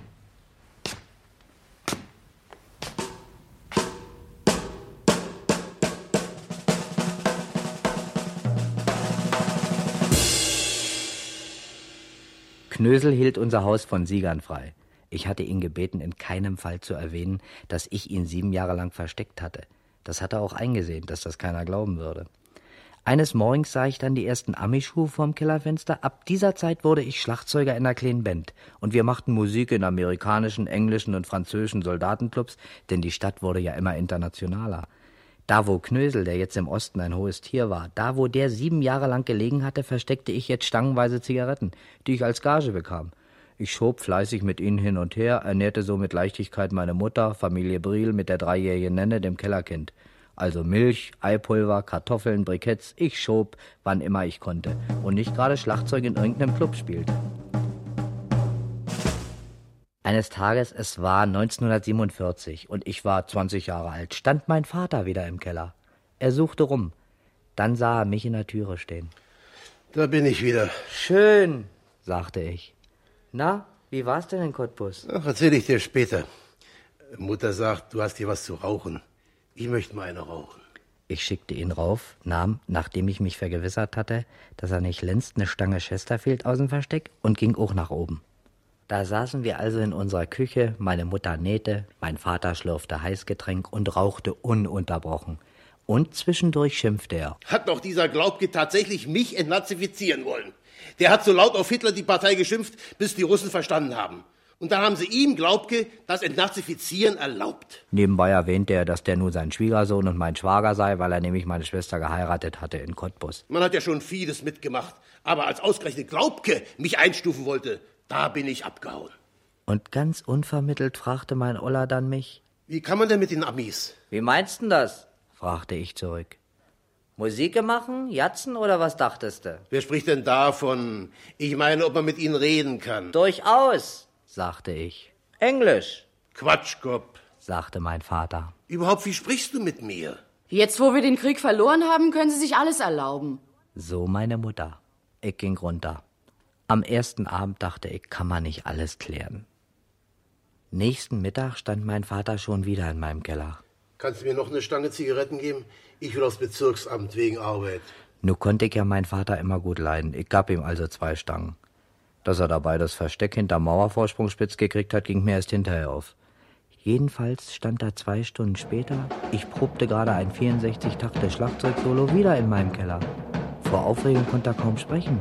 Knösel hielt unser Haus von Siegern frei. Ich hatte ihn gebeten, in keinem Fall zu erwähnen, dass ich ihn 7 Jahre lang versteckt hatte. Das hat er auch eingesehen, dass das keiner glauben würde. Eines Morgens sah ich dann die ersten Amischuhe vorm Kellerfenster. Ab dieser Zeit wurde ich Schlagzeuger in einer kleinen Band. Und wir machten Musik in amerikanischen, englischen und französischen Soldatenclubs, denn die Stadt wurde ja immer internationaler. Da, wo Knösel, der jetzt im Osten ein hohes Tier war, da, wo der 7 Jahre lang gelegen hatte, versteckte ich jetzt stangenweise Zigaretten, die ich als Gage bekam. Ich schob fleißig mit ihnen hin und her, ernährte so mit Leichtigkeit meine Mutter, Familie Briel mit der 3-jährigen Nenne, dem Kellerkind. Also Milch, Eipulver, Kartoffeln, Briketts, ich schob, wann immer ich konnte und nicht gerade Schlagzeug in irgendeinem Club spielte. Eines Tages, es war 1947 und ich war 20 Jahre alt, stand mein Vater wieder im Keller. Er suchte rum. Dann sah er mich in der Türe stehen. Da bin ich wieder. Schön, sagte ich. Na, wie war's denn in Cottbus? Ach, erzähl ich dir später. Mutter sagt, du hast hier was zu rauchen. Ich möchte mal eine rauchen. Ich schickte ihn rauf, nahm, nachdem ich mich vergewissert hatte, dass er nicht längst eine Stange Chesterfield aus dem Versteck und ging auch nach oben. Da saßen wir also in unserer Küche, meine Mutter nähte, mein Vater schlürfte Heißgetränk und rauchte ununterbrochen. Und zwischendurch schimpfte er. Hat doch dieser Glaubke tatsächlich mich entnazifizieren wollen. Der hat so laut auf Hitler die Partei geschimpft, bis die Russen verstanden haben. Und dann haben sie ihm, Glaubke, das Entnazifizieren erlaubt. Nebenbei erwähnte er, dass der nur sein Schwiegersohn und mein Schwager sei, weil er nämlich meine Schwester geheiratet hatte in Cottbus. Man hat ja schon vieles mitgemacht. Aber als ausgerechnet Glaubke mich einstufen wollte, da bin ich abgehauen. Und ganz unvermittelt fragte mein Oller dann mich. Wie kann man denn mit den Amis? Wie meinst denn das? Fragte ich zurück. Musik machen, jatzen oder was dachtest du? Wer spricht denn davon? Ich meine, ob man mit ihnen reden kann. Durchaus, sagte ich. Englisch. Quatschkopf, sagte mein Vater. Überhaupt, wie sprichst du mit mir? Jetzt, wo wir den Krieg verloren haben, können Sie sich alles erlauben. So meine Mutter. Ich ging runter. Am ersten Abend dachte ich, kann man nicht alles klären. Nächsten Mittag stand mein Vater schon wieder in meinem Keller. Kannst du mir noch eine Stange Zigaretten geben? Ich will aufs Bezirksamt wegen Arbeit. Nun konnte ich ja meinen Vater immer gut leiden. Ich gab ihm also 2 Stangen. Dass er dabei das Versteck hinterm Mauervorsprung spitz gekriegt hat, ging mir erst hinterher auf. Jedenfalls stand er 2 Stunden später. Ich probte gerade ein 64-Takte-Schlagzeugsolo wieder in meinem Keller. Vor Aufregung konnte er kaum sprechen.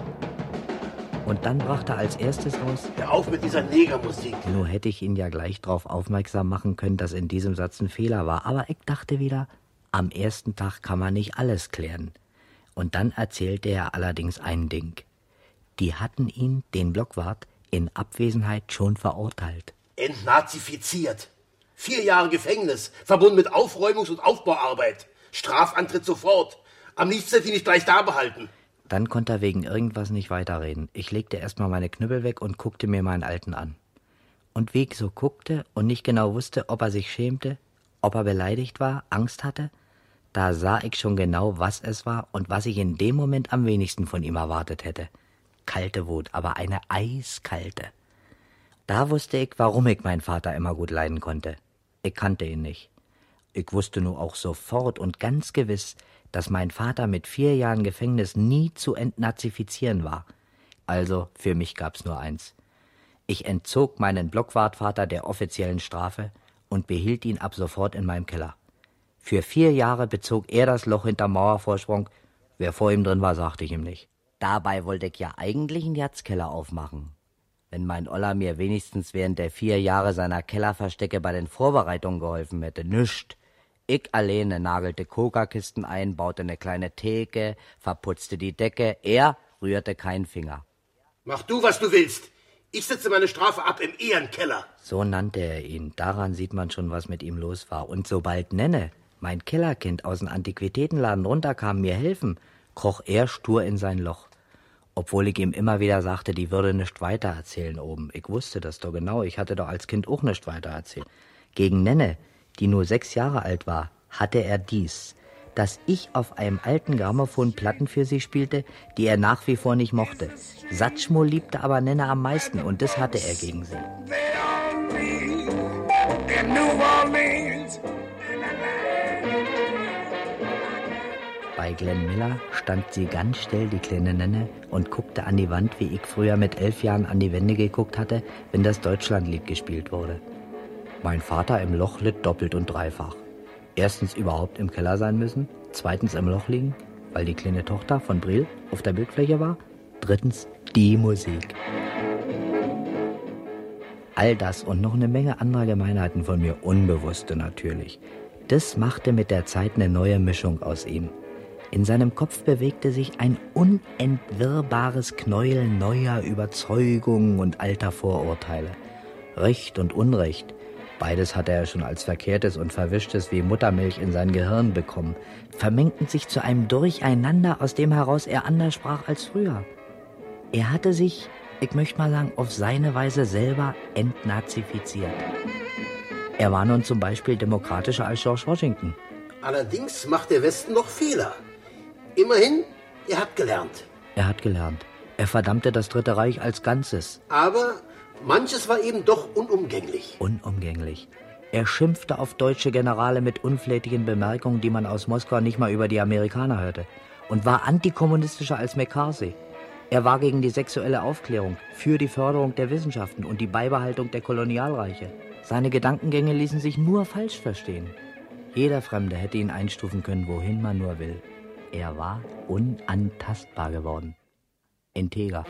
Und dann brachte er als erstes aus: Hör auf mit dieser Negermusik. Nur hätte ich ihn ja gleich darauf aufmerksam machen können, dass in diesem Satz ein Fehler war. Aber ich dachte wieder, am ersten Tag kann man nicht alles klären. Und dann erzählte er allerdings ein Ding. Die hatten ihn, den Blockwart, in Abwesenheit schon verurteilt. Entnazifiziert. 4 Jahre Gefängnis, verbunden mit Aufräumungs- und Aufbauarbeit. Strafantritt sofort. Am liebsten hätte ich nicht gleich da behalten. Dann konnte er wegen irgendwas nicht weiterreden. Ich legte erstmal meine Knüppel weg und guckte mir meinen Alten an. Und wie ich so guckte und nicht genau wusste, ob er sich schämte, ob er beleidigt war, Angst hatte, da sah ich schon genau, was es war und was ich in dem Moment am wenigsten von ihm erwartet hätte. Kalte Wut, aber eine eiskalte. Da wusste ich, warum ich meinen Vater immer gut leiden konnte. Ich kannte ihn nicht. Ich wusste nur auch sofort und ganz gewiss, dass mein Vater mit 4 Jahren Gefängnis nie zu entnazifizieren war. Also für mich gab's nur eins. Ich entzog meinen Blockwartvater der offiziellen Strafe und behielt ihn ab sofort in meinem Keller. Für 4 Jahre bezog er das Loch hinterm Mauervorsprung. Wer vor ihm drin war, sagte ich ihm nicht. Dabei wollte ich ja eigentlich einen Jatzkeller aufmachen. Wenn mein Oller mir wenigstens während der 4 Jahre seiner Kellerverstecke bei den Vorbereitungen geholfen hätte. Nischt. Ich alleine nagelte Coca-Kisten ein, baute eine kleine Theke, verputzte die Decke. Er rührte keinen Finger. Mach du, was du willst. Ich sitze meine Strafe ab im Ehrenkeller. So nannte er ihn. Daran sieht man schon, was mit ihm los war. Und sobald Nenne, mein Kellerkind, aus dem Antiquitätenladen runterkam, mir helfen, kroch er stur in sein Loch. Obwohl ich ihm immer wieder sagte, die würde nicht weitererzählen oben. Ich wusste das doch genau, ich hatte doch als Kind auch nicht weitererzählt. Gegen Nenne, die nur 6 Jahre alt war, hatte er dies, dass ich auf einem alten Grammophon Platten für sie spielte, die er nach wie vor nicht mochte. Satschmo liebte aber Nenne am meisten und das hatte er gegen sie. Bei Glenn Miller stand sie ganz still, die kleine Nenne, und guckte an die Wand, wie ich früher mit 11 Jahren an die Wände geguckt hatte, wenn das Deutschlandlied gespielt wurde. Mein Vater im Loch litt doppelt und dreifach. Erstens überhaupt im Keller sein müssen, zweitens im Loch liegen, weil die kleine Tochter von Brill auf der Bildfläche war, drittens die Musik. All das und noch eine Menge anderer Gemeinheiten von mir, unbewusste natürlich. Das machte mit der Zeit eine neue Mischung aus ihm. In seinem Kopf bewegte sich ein unentwirrbares Knäuel neuer Überzeugungen und alter Vorurteile. Recht und Unrecht, beides hatte er schon als Verkehrtes und Verwischtes wie Muttermilch in sein Gehirn bekommen, vermengten sich zu einem Durcheinander, aus dem heraus er anders sprach als früher. Er hatte sich, ich möchte mal sagen, auf seine Weise selber entnazifiziert. Er war nun zum Beispiel demokratischer als George Washington. Allerdings macht der Westen noch Fehler. Immerhin, er hat gelernt. Er hat gelernt. Er verdammte das Dritte Reich als Ganzes. Aber manches war eben doch unumgänglich. Unumgänglich. Er schimpfte auf deutsche Generale mit unflätigen Bemerkungen, die man aus Moskau nicht mal über die Amerikaner hörte. Und war antikommunistischer als McCarthy. Er war gegen die sexuelle Aufklärung, für die Förderung der Wissenschaften und die Beibehaltung der Kolonialreiche. Seine Gedankengänge ließen sich nur falsch verstehen. Jeder Fremde hätte ihn einstufen können, wohin man nur will. Er war unantastbar geworden. Integer.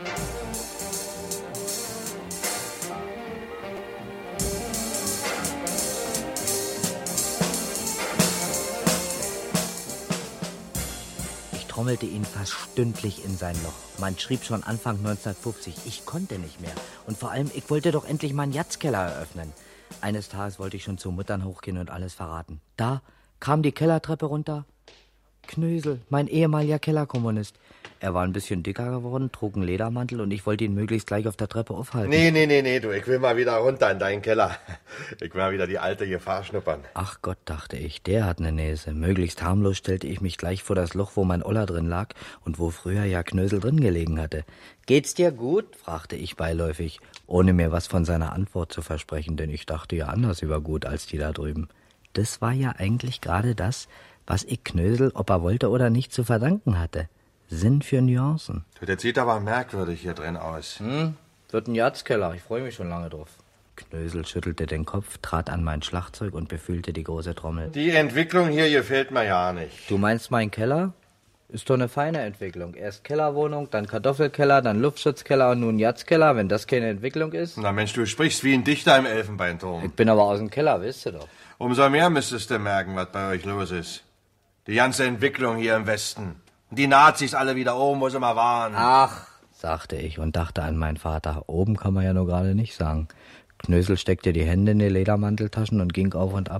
Ich trommelte ihn fast stündlich in sein Loch. Man schrieb schon Anfang 1950, ich konnte nicht mehr. Und vor allem, ich wollte doch endlich meinen Jatzkeller eröffnen. Eines Tages wollte ich schon zu Muttern hochgehen und alles verraten. Da kam die Kellertreppe runter. Knösel, mein ehemaliger Kellerkommunist. Er war ein bisschen dicker geworden, trug einen Ledermantel und ich wollte ihn möglichst gleich auf der Treppe aufhalten. Nee, du, ich will mal wieder runter in deinen Keller. Ich will mal wieder die alte Gefahr schnuppern. Ach Gott, dachte ich, der hat eine Näse. Möglichst harmlos stellte ich mich gleich vor das Loch, wo mein Oller drin lag und wo früher ja Knösel drin gelegen hatte. Geht's dir gut? Fragte ich beiläufig, ohne mir was von seiner Antwort zu versprechen, denn ich dachte ja anders über gut als die da drüben. Das war ja eigentlich gerade das, was ich Knösel, ob er wollte oder nicht, zu verdanken hatte. Sinn für Nuancen. Das sieht aber merkwürdig hier drin aus. Wird ein Jatzkeller, ich freue mich schon lange drauf. Knösel schüttelte den Kopf, trat an mein Schlagzeug und befühlte die große Trommel. Die Entwicklung hier gefällt mir ja nicht. Du meinst mein Keller? Ist doch eine feine Entwicklung. Erst Kellerwohnung, dann Kartoffelkeller, dann Luftschutzkeller und nun Jatzkeller, wenn das keine Entwicklung ist. Na Mensch, du sprichst wie ein Dichter im Elfenbeinturm. Ich bin aber aus dem Keller, weißt du doch. Umso mehr müsstest du merken, was bei euch los ist. Die ganze Entwicklung hier im Westen. Und die Nazis alle wieder oben, wo sie mal waren. Ach, sagte ich und dachte an meinen Vater. Oben kann man ja nur gerade nicht sagen. Knösel steckte die Hände in die Ledermanteltaschen und ging auf und ab.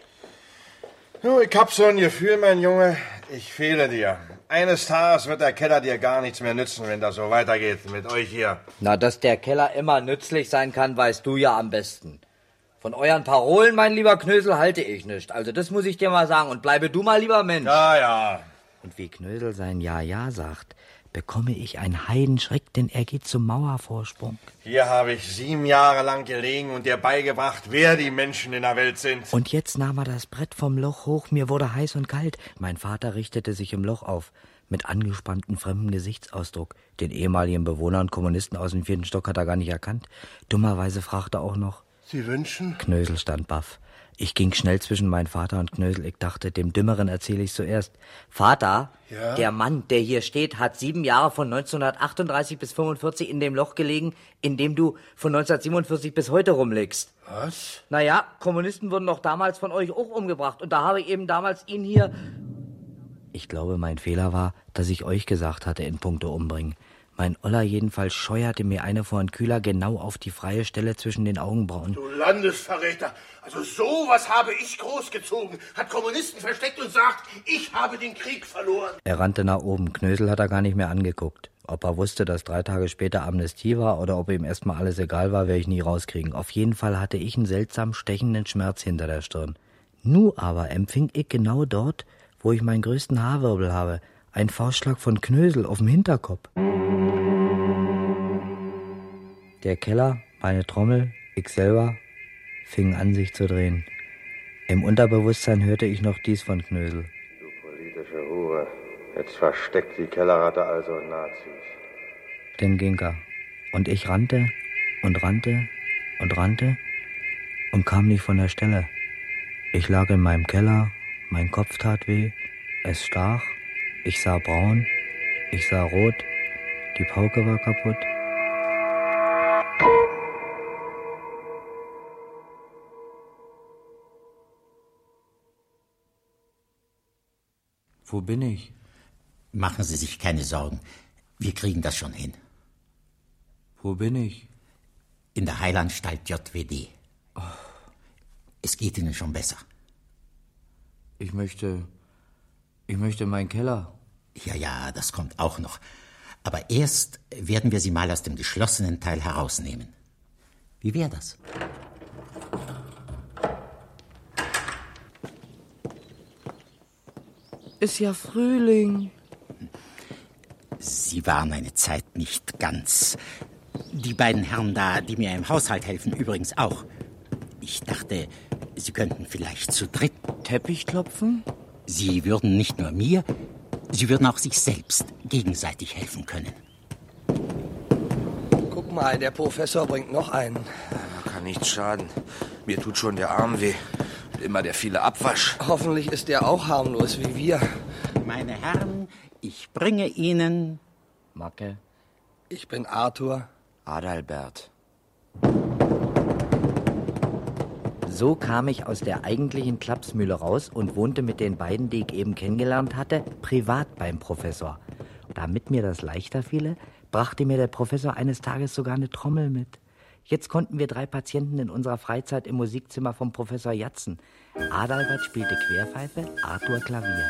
Ich hab so ein Gefühl, mein Junge, ich fehle dir. Eines Tages wird der Keller dir gar nichts mehr nützen, wenn das so weitergeht mit euch hier. Na, dass der Keller immer nützlich sein kann, weißt du ja am besten. Von euren Parolen, mein lieber Knösel, halte ich nicht. Also das muss ich dir mal sagen. Und bleibe du mal lieber Mensch. Ja. Und wie Knösel sein Ja sagt, bekomme ich einen Heidenschreck, denn er geht zum Mauervorsprung. Hier habe ich 7 Jahre lang gelegen und dir beigebracht, wer die Menschen in der Welt sind. Und jetzt nahm er das Brett vom Loch hoch, mir wurde heiß und kalt. Mein Vater richtete sich im Loch auf, mit angespanntem, fremden Gesichtsausdruck. Den ehemaligen Bewohner und Kommunisten aus dem 4. Stock hat er gar nicht erkannt. Dummerweise fragte er auch noch: Sie wünschen? Knösel stand baff. Ich ging schnell zwischen meinen Vater und Knösel. Ich dachte, dem Dümmeren erzähle ich zuerst. Vater, ja? Der Mann, der hier steht, hat 7 Jahre von 1938 bis 45 in dem Loch gelegen, in dem du von 1947 bis heute rumliegst. Was? Naja, Kommunisten wurden doch damals von euch auch umgebracht. Und da habe ich eben damals ihn hier... Ich glaube, mein Fehler war, dass ich euch gesagt hatte in puncto Umbringen. Mein Oller jedenfalls scheuerte mir eine vor den Kühler genau auf die freie Stelle zwischen den Augenbrauen. Du Landesverräter, also sowas habe ich großgezogen, hat Kommunisten versteckt und sagt, ich habe den Krieg verloren. Er rannte nach oben. Knösel hat er gar nicht mehr angeguckt. Ob er wusste, dass 3 Tage später Amnestie war oder ob ihm erstmal alles egal war, werde ich nie rauskriegen. Auf jeden Fall hatte ich einen seltsam stechenden Schmerz hinter der Stirn. Nu aber empfing ich genau dort, wo ich meinen größten Haarwirbel habe, einen Faustschlag von Knösel auf dem Hinterkopf. Der Keller, meine Trommel, ich selber, fingen an, sich zu drehen. Im Unterbewusstsein hörte ich noch dies von Knösel. Du politische Hure. Jetzt versteckt die Kellerratte also Nazis. Dann ging er. Und ich rannte und rannte und rannte und kam nicht von der Stelle. Ich lag in meinem Keller, mein Kopf tat weh, es stach, ich sah braun, ich sah rot, die Pauke war kaputt. Wo bin ich? Machen Sie sich keine Sorgen. Wir kriegen das schon hin. Wo bin ich? In der Heilanstalt JWD. Oh. Es geht Ihnen schon besser. Ich möchte meinen Keller. Ja, das kommt auch noch. Aber erst werden wir Sie mal aus dem geschlossenen Teil herausnehmen. Wie wäre das? Ist ja Frühling. Sie waren eine Zeit nicht ganz. Die beiden Herren da, die mir im Haushalt helfen, übrigens auch. Ich dachte, Sie könnten vielleicht zu dritt Teppich klopfen? Sie würden nicht nur mir, Sie würden auch sich selbst gegenseitig helfen können. Guck mal, der Professor bringt noch einen. Kann nichts schaden. Mir tut schon der Arm weh. Und immer der viele Abwasch. Hoffentlich ist der auch harmlos wie wir. Meine Herren, ich bringe Ihnen... Macke. Ich bin Arthur. Adalbert. So kam ich aus der eigentlichen Klapsmühle raus und wohnte mit den beiden, die ich eben kennengelernt hatte, privat beim Professor. Damit mir das leichter fiele, brachte mir der Professor eines Tages sogar eine Trommel mit. Jetzt konnten wir 3 Patienten in unserer Freizeit im Musikzimmer vom Professor jatzen. Adalbert spielte Querpfeife, Arthur Klavier.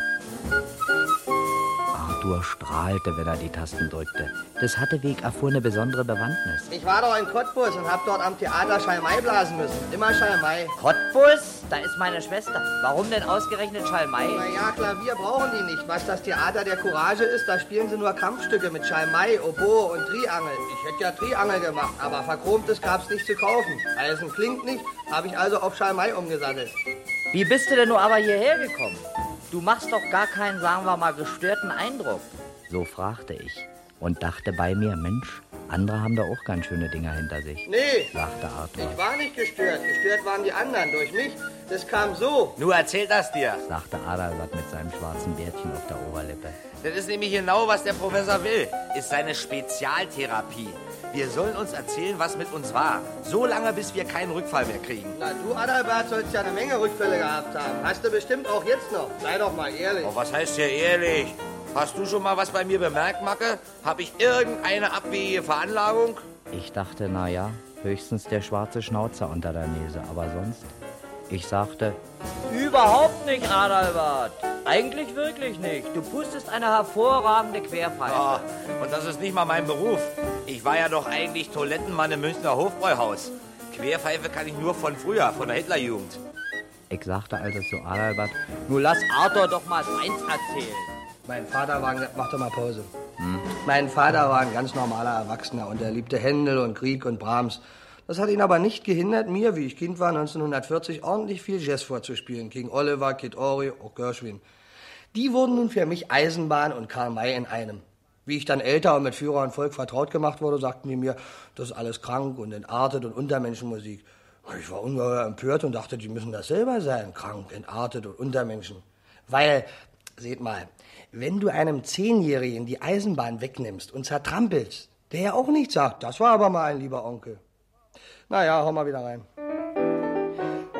Arthur strahlte, wenn er die Tasten drückte. Das hatte, wie ich erfuhr, eine besondere Bewandtnis. Ich war doch in Cottbus und hab dort am Theater Schalmei blasen müssen. Immer Schalmei. Cottbus? Da ist meine Schwester. Warum denn ausgerechnet Schalmei? Naja, Klavier brauchen die nicht. Was das Theater der Courage ist, da spielen sie nur Kampfstücke mit Schalmei, Oboe und Triangel. Ich hätte ja Triangel gemacht, aber Verchromtes gab's nicht zu kaufen. Eisen klingt nicht, habe ich also auf Schalmei umgesattelt. Wie bist du denn nur aber hierher gekommen? Du machst doch gar keinen, sagen wir mal, gestörten Eindruck. So fragte ich und dachte bei mir, Mensch, andere haben da auch ganz schöne Dinger hinter sich. Nee, sagte Arthur. Ich war nicht gestört. Gestört waren die anderen durch mich. Das kam so. Nur erzähl das dir, sagte Adalbert mit seinem schwarzen Bärtchen auf der Oberlippe. Das ist nämlich genau, was der Professor will. Ist seine Spezialtherapie. Wir sollen uns erzählen, was mit uns war. So lange, bis wir keinen Rückfall mehr kriegen. Na, du, Adalbert, sollst ja eine Menge Rückfälle gehabt haben. Hast du bestimmt auch jetzt noch. Sei doch mal ehrlich. Oh, was heißt hier ehrlich? Hast du schon mal was bei mir bemerkt, Macke? Hab ich irgendeine abwegige Veranlagung? Ich dachte, na ja, höchstens der schwarze Schnauzer unter der Nase, aber sonst... Ich sagte, überhaupt nicht, Adalbert. Eigentlich wirklich nicht. Du pustest eine hervorragende Querpfeife. Ja, und das ist nicht mal mein Beruf. Ich war ja doch eigentlich Toilettenmann im Münchner Hofbräuhaus. Querpfeife kann ich nur von früher, von der Hitlerjugend. Ich sagte also zu Adalbert, nur lass Arthur doch mal eins erzählen. Mein Vater war, mach doch mal Pause. Mein Vater war ein ganz normaler Erwachsener und er liebte Händel und Grieg und Brahms. Das hat ihn aber nicht gehindert, mir, wie ich Kind war, 1940 ordentlich viel Jazz vorzuspielen. King Oliver, Kid Ory, auch Gershwin. Die wurden nun für mich Eisenbahn und Karl May in einem. Wie ich dann älter und mit Führer und Volk vertraut gemacht wurde, sagten die mir, das ist alles krank und entartet und Untermenschenmusik. Ich war ungeheuer empört und dachte, die müssen das selber sein, krank, entartet und Untermenschen. Weil, seht mal, wenn du einem 10-Jährigen die Eisenbahn wegnimmst und zertrampelst, der ja auch nicht sagt, das war aber mal ein lieber Onkel. Naja, hau mal wieder rein.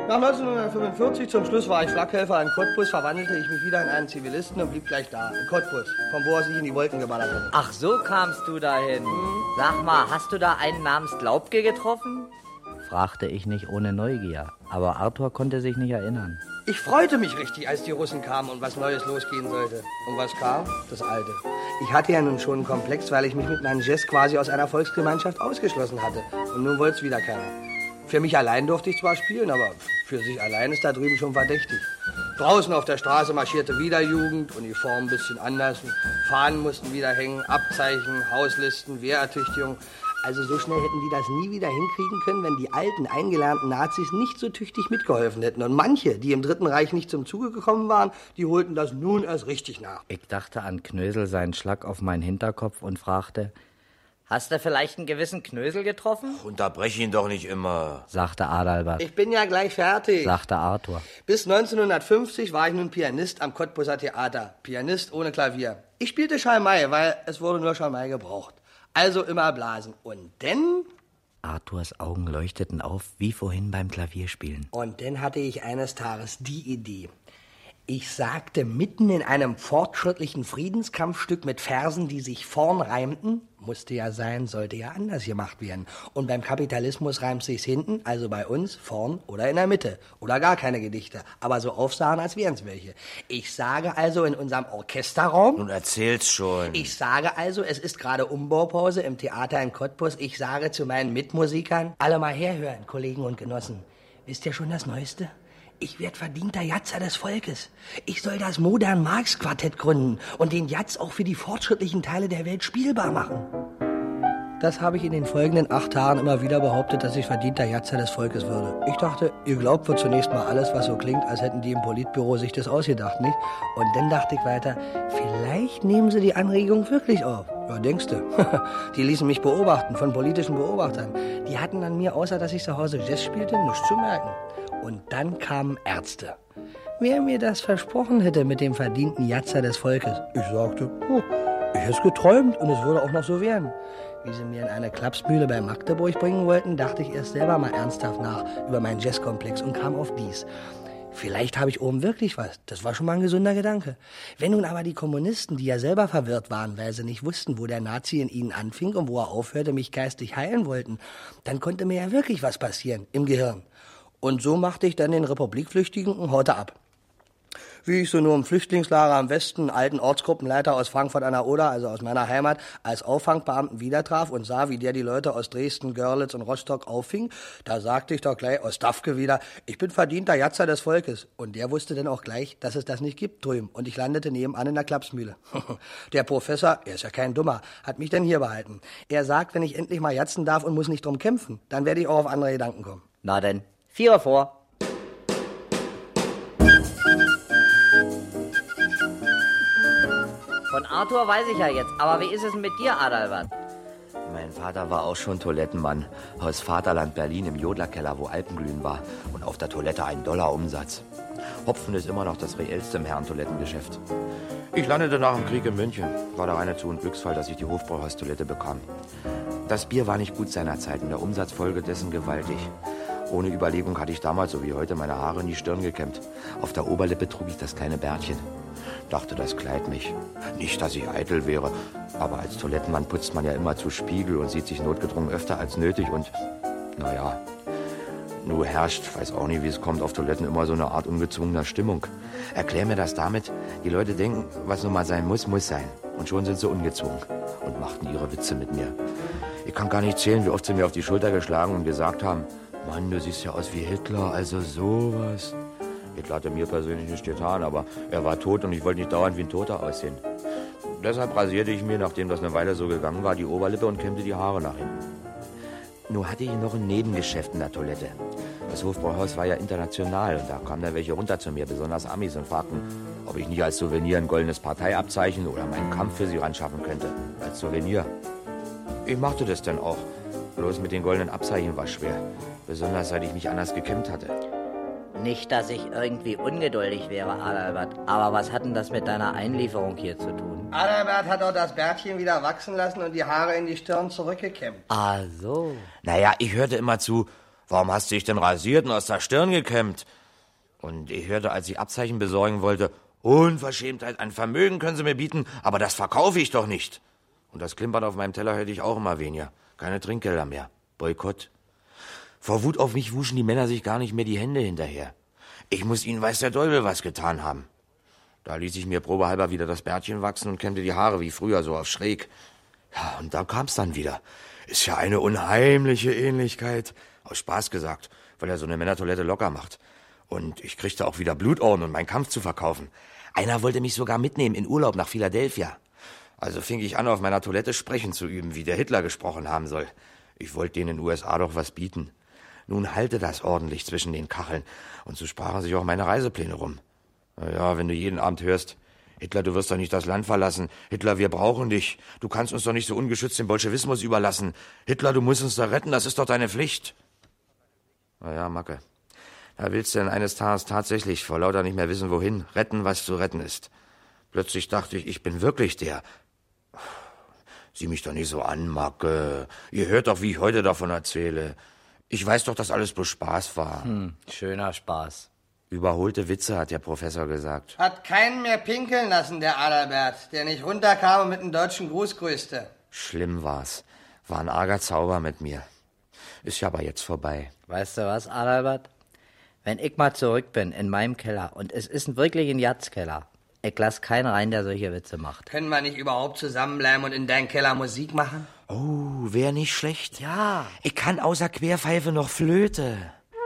Nach 1945, zum Schluss war ich Flakhelfer in Cottbus, verwandelte ich mich wieder in einen Zivilisten und blieb gleich da, in Cottbus, von wo er sich in die Wolken geballert hat. Ach, so kamst du dahin. Sag mal, hast du da einen namens Glaubke getroffen? Fragte ich nicht ohne Neugier, aber Arthur konnte sich nicht erinnern. Ich freute mich richtig, als die Russen kamen und was Neues losgehen sollte. Und was kam? Das Alte. Ich hatte ja nun schon einen Komplex, weil ich mich mit meinem Jazz quasi aus einer Volksgemeinschaft ausgeschlossen hatte. Und nun wollte es wieder keiner. Für mich allein durfte ich zwar spielen, aber für sich allein ist da drüben schon verdächtig. Draußen auf der Straße marschierte wieder Jugend, Uniform ein bisschen anders. Fahnen mussten wieder hängen, Abzeichen, Hauslisten, Wehrertüchtigung. Also so schnell hätten die das nie wieder hinkriegen können, wenn die alten, eingelernten Nazis nicht so tüchtig mitgeholfen hätten. Und manche, die im Dritten Reich nicht zum Zuge gekommen waren, die holten das nun erst richtig nach. Ich dachte an Knösel seinen Schlag auf meinen Hinterkopf und fragte, hast du vielleicht einen gewissen Knösel getroffen? Unterbrech ihn doch nicht immer, sagte Adalbert. Ich bin ja gleich fertig, sagte Arthur. Bis 1950 war ich nun Pianist am Cottbuser Theater. Pianist ohne Klavier. Ich spielte Schalmei, weil es wurde nur Schalmei gebraucht. Also immer blasen. Und dann... Arthurs Augen leuchteten auf, wie vorhin beim Klavierspielen. Und dann hatte ich eines Tages die Idee. Ich sagte mitten in einem fortschrittlichen Friedenskampfstück mit Versen, die sich vorn reimten, musste ja sein, sollte ja anders gemacht werden. Und beim Kapitalismus reimt sich's hinten, also bei uns, vorn oder in der Mitte. Oder gar keine Gedichte, aber so aufsahen, als wären's welche. Ich sage also in unserem Orchesterraum... Nun erzähl's schon. Ich sage also, es ist gerade Umbaupause im Theater in Cottbus. Ich sage zu meinen Mitmusikern, alle mal herhören, Kollegen und Genossen. Wisst ihr schon das Neueste? Ich werd verdienter Jatzer des Volkes. Ich soll das Modern-Marx-Quartett gründen und den Jatz auch für die fortschrittlichen Teile der Welt spielbar machen. Das habe ich in den folgenden 8 Tagen immer wieder behauptet, dass ich verdienter Jatzer des Volkes würde. Ich dachte, ihr glaubt wohl zunächst mal alles, was so klingt, als hätten die im Politbüro sich das ausgedacht, nicht? Und dann dachte ich weiter, vielleicht nehmen sie die Anregung wirklich auf. Ja, denkst du? Die ließen mich beobachten von politischen Beobachtern. Die hatten an mir, außer dass ich zu Hause Jazz spielte, nichts zu merken. Und dann kamen Ärzte. Wer mir das versprochen hätte mit dem verdienten Jatzer des Volkes? Ich sagte, ich hätte es geträumt und es würde auch noch so werden. Wie sie mir in eine Klapsmühle bei Magdeburg bringen wollten, dachte ich erst selber mal ernsthaft nach über meinen Jazzkomplex und kam auf dies. Vielleicht habe ich oben wirklich was. Das war schon mal ein gesunder Gedanke. Wenn nun aber die Kommunisten, die ja selber verwirrt waren, weil sie nicht wussten, wo der Nazi in ihnen anfing und wo er aufhörte, mich geistig heilen wollten, dann konnte mir ja wirklich was passieren im Gehirn. Und so machte ich dann den Republikflüchtigen und haute ab. Wie ich so nur im Flüchtlingslager am Westen einen alten Ortsgruppenleiter aus Frankfurt an der Oder, also aus meiner Heimat, als Auffangbeamten wieder traf und sah, wie der die Leute aus Dresden, Görlitz und Rostock auffing, da sagte ich doch gleich aus Dafke wieder, ich bin verdienter Jatzer des Volkes. Und der wusste dann auch gleich, dass es das nicht gibt drüben. Und ich landete nebenan in der Klapsmühle. Der Professor, er ist ja kein Dummer, hat mich dann hier behalten. Er sagt, wenn ich endlich mal jatzen darf und muss nicht drum kämpfen, dann werde ich auch auf andere Gedanken kommen. Na denn, 4 vor. Von Arthur weiß ich ja jetzt, aber wie ist es mit dir, Adalbert? Mein Vater war auch schon Toilettenmann. Aus Vaterland Berlin im Jodlerkeller, wo Alpenglühen war. Und auf der Toilette $1 Umsatz. Hopfen ist immer noch das reellste im Herrentoilettengeschäft. Ich landete nach dem Krieg in München. War der reine Zu- und Glücksfall, dass ich die Hofbräuhaus-Toilette bekam. Das Bier war nicht gut seinerzeit und der Umsatz folgedessen gewaltig. Ohne Überlegung hatte ich damals, so wie heute, meine Haare in die Stirn gekämmt. Auf der Oberlippe trug ich das kleine Bärtchen. Dachte, das kleidet mich. Nicht, dass ich eitel wäre, aber als Toilettenmann putzt man ja immer zu Spiegel und sieht sich notgedrungen öfter als nötig und, naja, nur herrscht, weiß auch nicht, wie es kommt, auf Toiletten immer so eine Art ungezwungener Stimmung. Erklär mir das damit, die Leute denken, was nun mal sein muss, muss sein. Und schon sind sie ungezwungen und machten ihre Witze mit mir. Ich kann gar nicht zählen, wie oft sie mir auf die Schulter geschlagen und gesagt haben, Mann, du siehst ja aus wie Hitler, also sowas. Hitler hatte mir persönlich nicht getan, aber er war tot und ich wollte nicht dauernd wie ein Toter aussehen. Deshalb rasierte ich mir, nachdem das eine Weile so gegangen war, die Oberlippe und kämmte die Haare nach hinten. Nur hatte ich noch ein Nebengeschäft in der Toilette. Das Hofbräuhaus war ja international und da kamen da welche runter zu mir, besonders Amis, und fragten, ob ich nicht als Souvenir ein goldenes Parteiabzeichen oder meinen Kampf für sie ranschaffen könnte. Als Souvenir. Ich machte das dann auch. Bloß mit den goldenen Abzeichen war schwer. Besonders, seit ich mich anders gekämmt hatte. Nicht, dass ich irgendwie ungeduldig wäre, Adalbert. Aber was hat denn das mit deiner Einlieferung hier zu tun? Adalbert hat auch das Bärtchen wieder wachsen lassen und die Haare in die Stirn zurückgekämmt. Ah, so. Naja, ich hörte immer zu, Warum hast du dich denn rasiert und aus der Stirn gekämmt? Und ich hörte, als ich Abzeichen besorgen wollte, Unverschämtheit, ein Vermögen können Sie mir bieten, aber das verkaufe ich doch nicht. Und das Klimpern auf meinem Teller hörte ich auch immer weniger. Keine Trinkgelder mehr. Boykott. Vor Wut auf mich wuschen die Männer sich gar nicht mehr die Hände hinterher. Ich muss ihnen weiß der Teufel was getan haben. Da ließ ich mir probehalber wieder das Bärtchen wachsen und kämmte die Haare wie früher, so auf schräg. Ja, und da kam's dann wieder. Ist ja eine unheimliche Ähnlichkeit. Aus Spaß gesagt, weil er so eine Männertoilette locker macht. Und ich kriegte auch wieder Blutorden, um meinen Kampf zu verkaufen. Einer wollte mich sogar mitnehmen in Urlaub nach Philadelphia. Also fing ich an, auf meiner Toilette sprechen zu üben, wie der Hitler gesprochen haben soll. Ich wollte denen in den USA doch was bieten. Nun halte das ordentlich zwischen den Kacheln. Und so sprachen sich auch meine Reisepläne rum. Naja, wenn du jeden Abend hörst, Hitler, du wirst doch nicht das Land verlassen. Hitler, wir brauchen dich. Du kannst uns doch nicht so ungeschützt dem Bolschewismus überlassen. Hitler, du musst uns da retten, das ist doch deine Pflicht. Naja, Macke. Da willst du denn eines Tages tatsächlich vor lauter nicht mehr wissen, wohin, retten, was zu retten ist. Plötzlich dachte ich, ich bin wirklich der. Sieh mich doch nicht so an, Macke. Ihr hört doch, wie ich heute davon erzähle. Ich weiß doch, dass alles bloß Spaß war. Schöner Spaß. Überholte Witze, hat der Professor gesagt. Hat keinen mehr pinkeln lassen, der Adalbert, der nicht runterkam und mit dem deutschen Gruß grüßte. Schlimm war's. War ein arger Zauber mit mir. Ist ja aber jetzt vorbei. Weißt du was, Adalbert? Wenn ich mal zurück bin in meinem Keller, und es ist wirklich ein Jatzkeller, ich lass keinen rein, der solche Witze macht. Können wir nicht überhaupt zusammenbleiben und in deinem Keller Musik machen? Oh, wär nicht schlecht. Ja. Ich kann außer Querpfeife noch Flöte.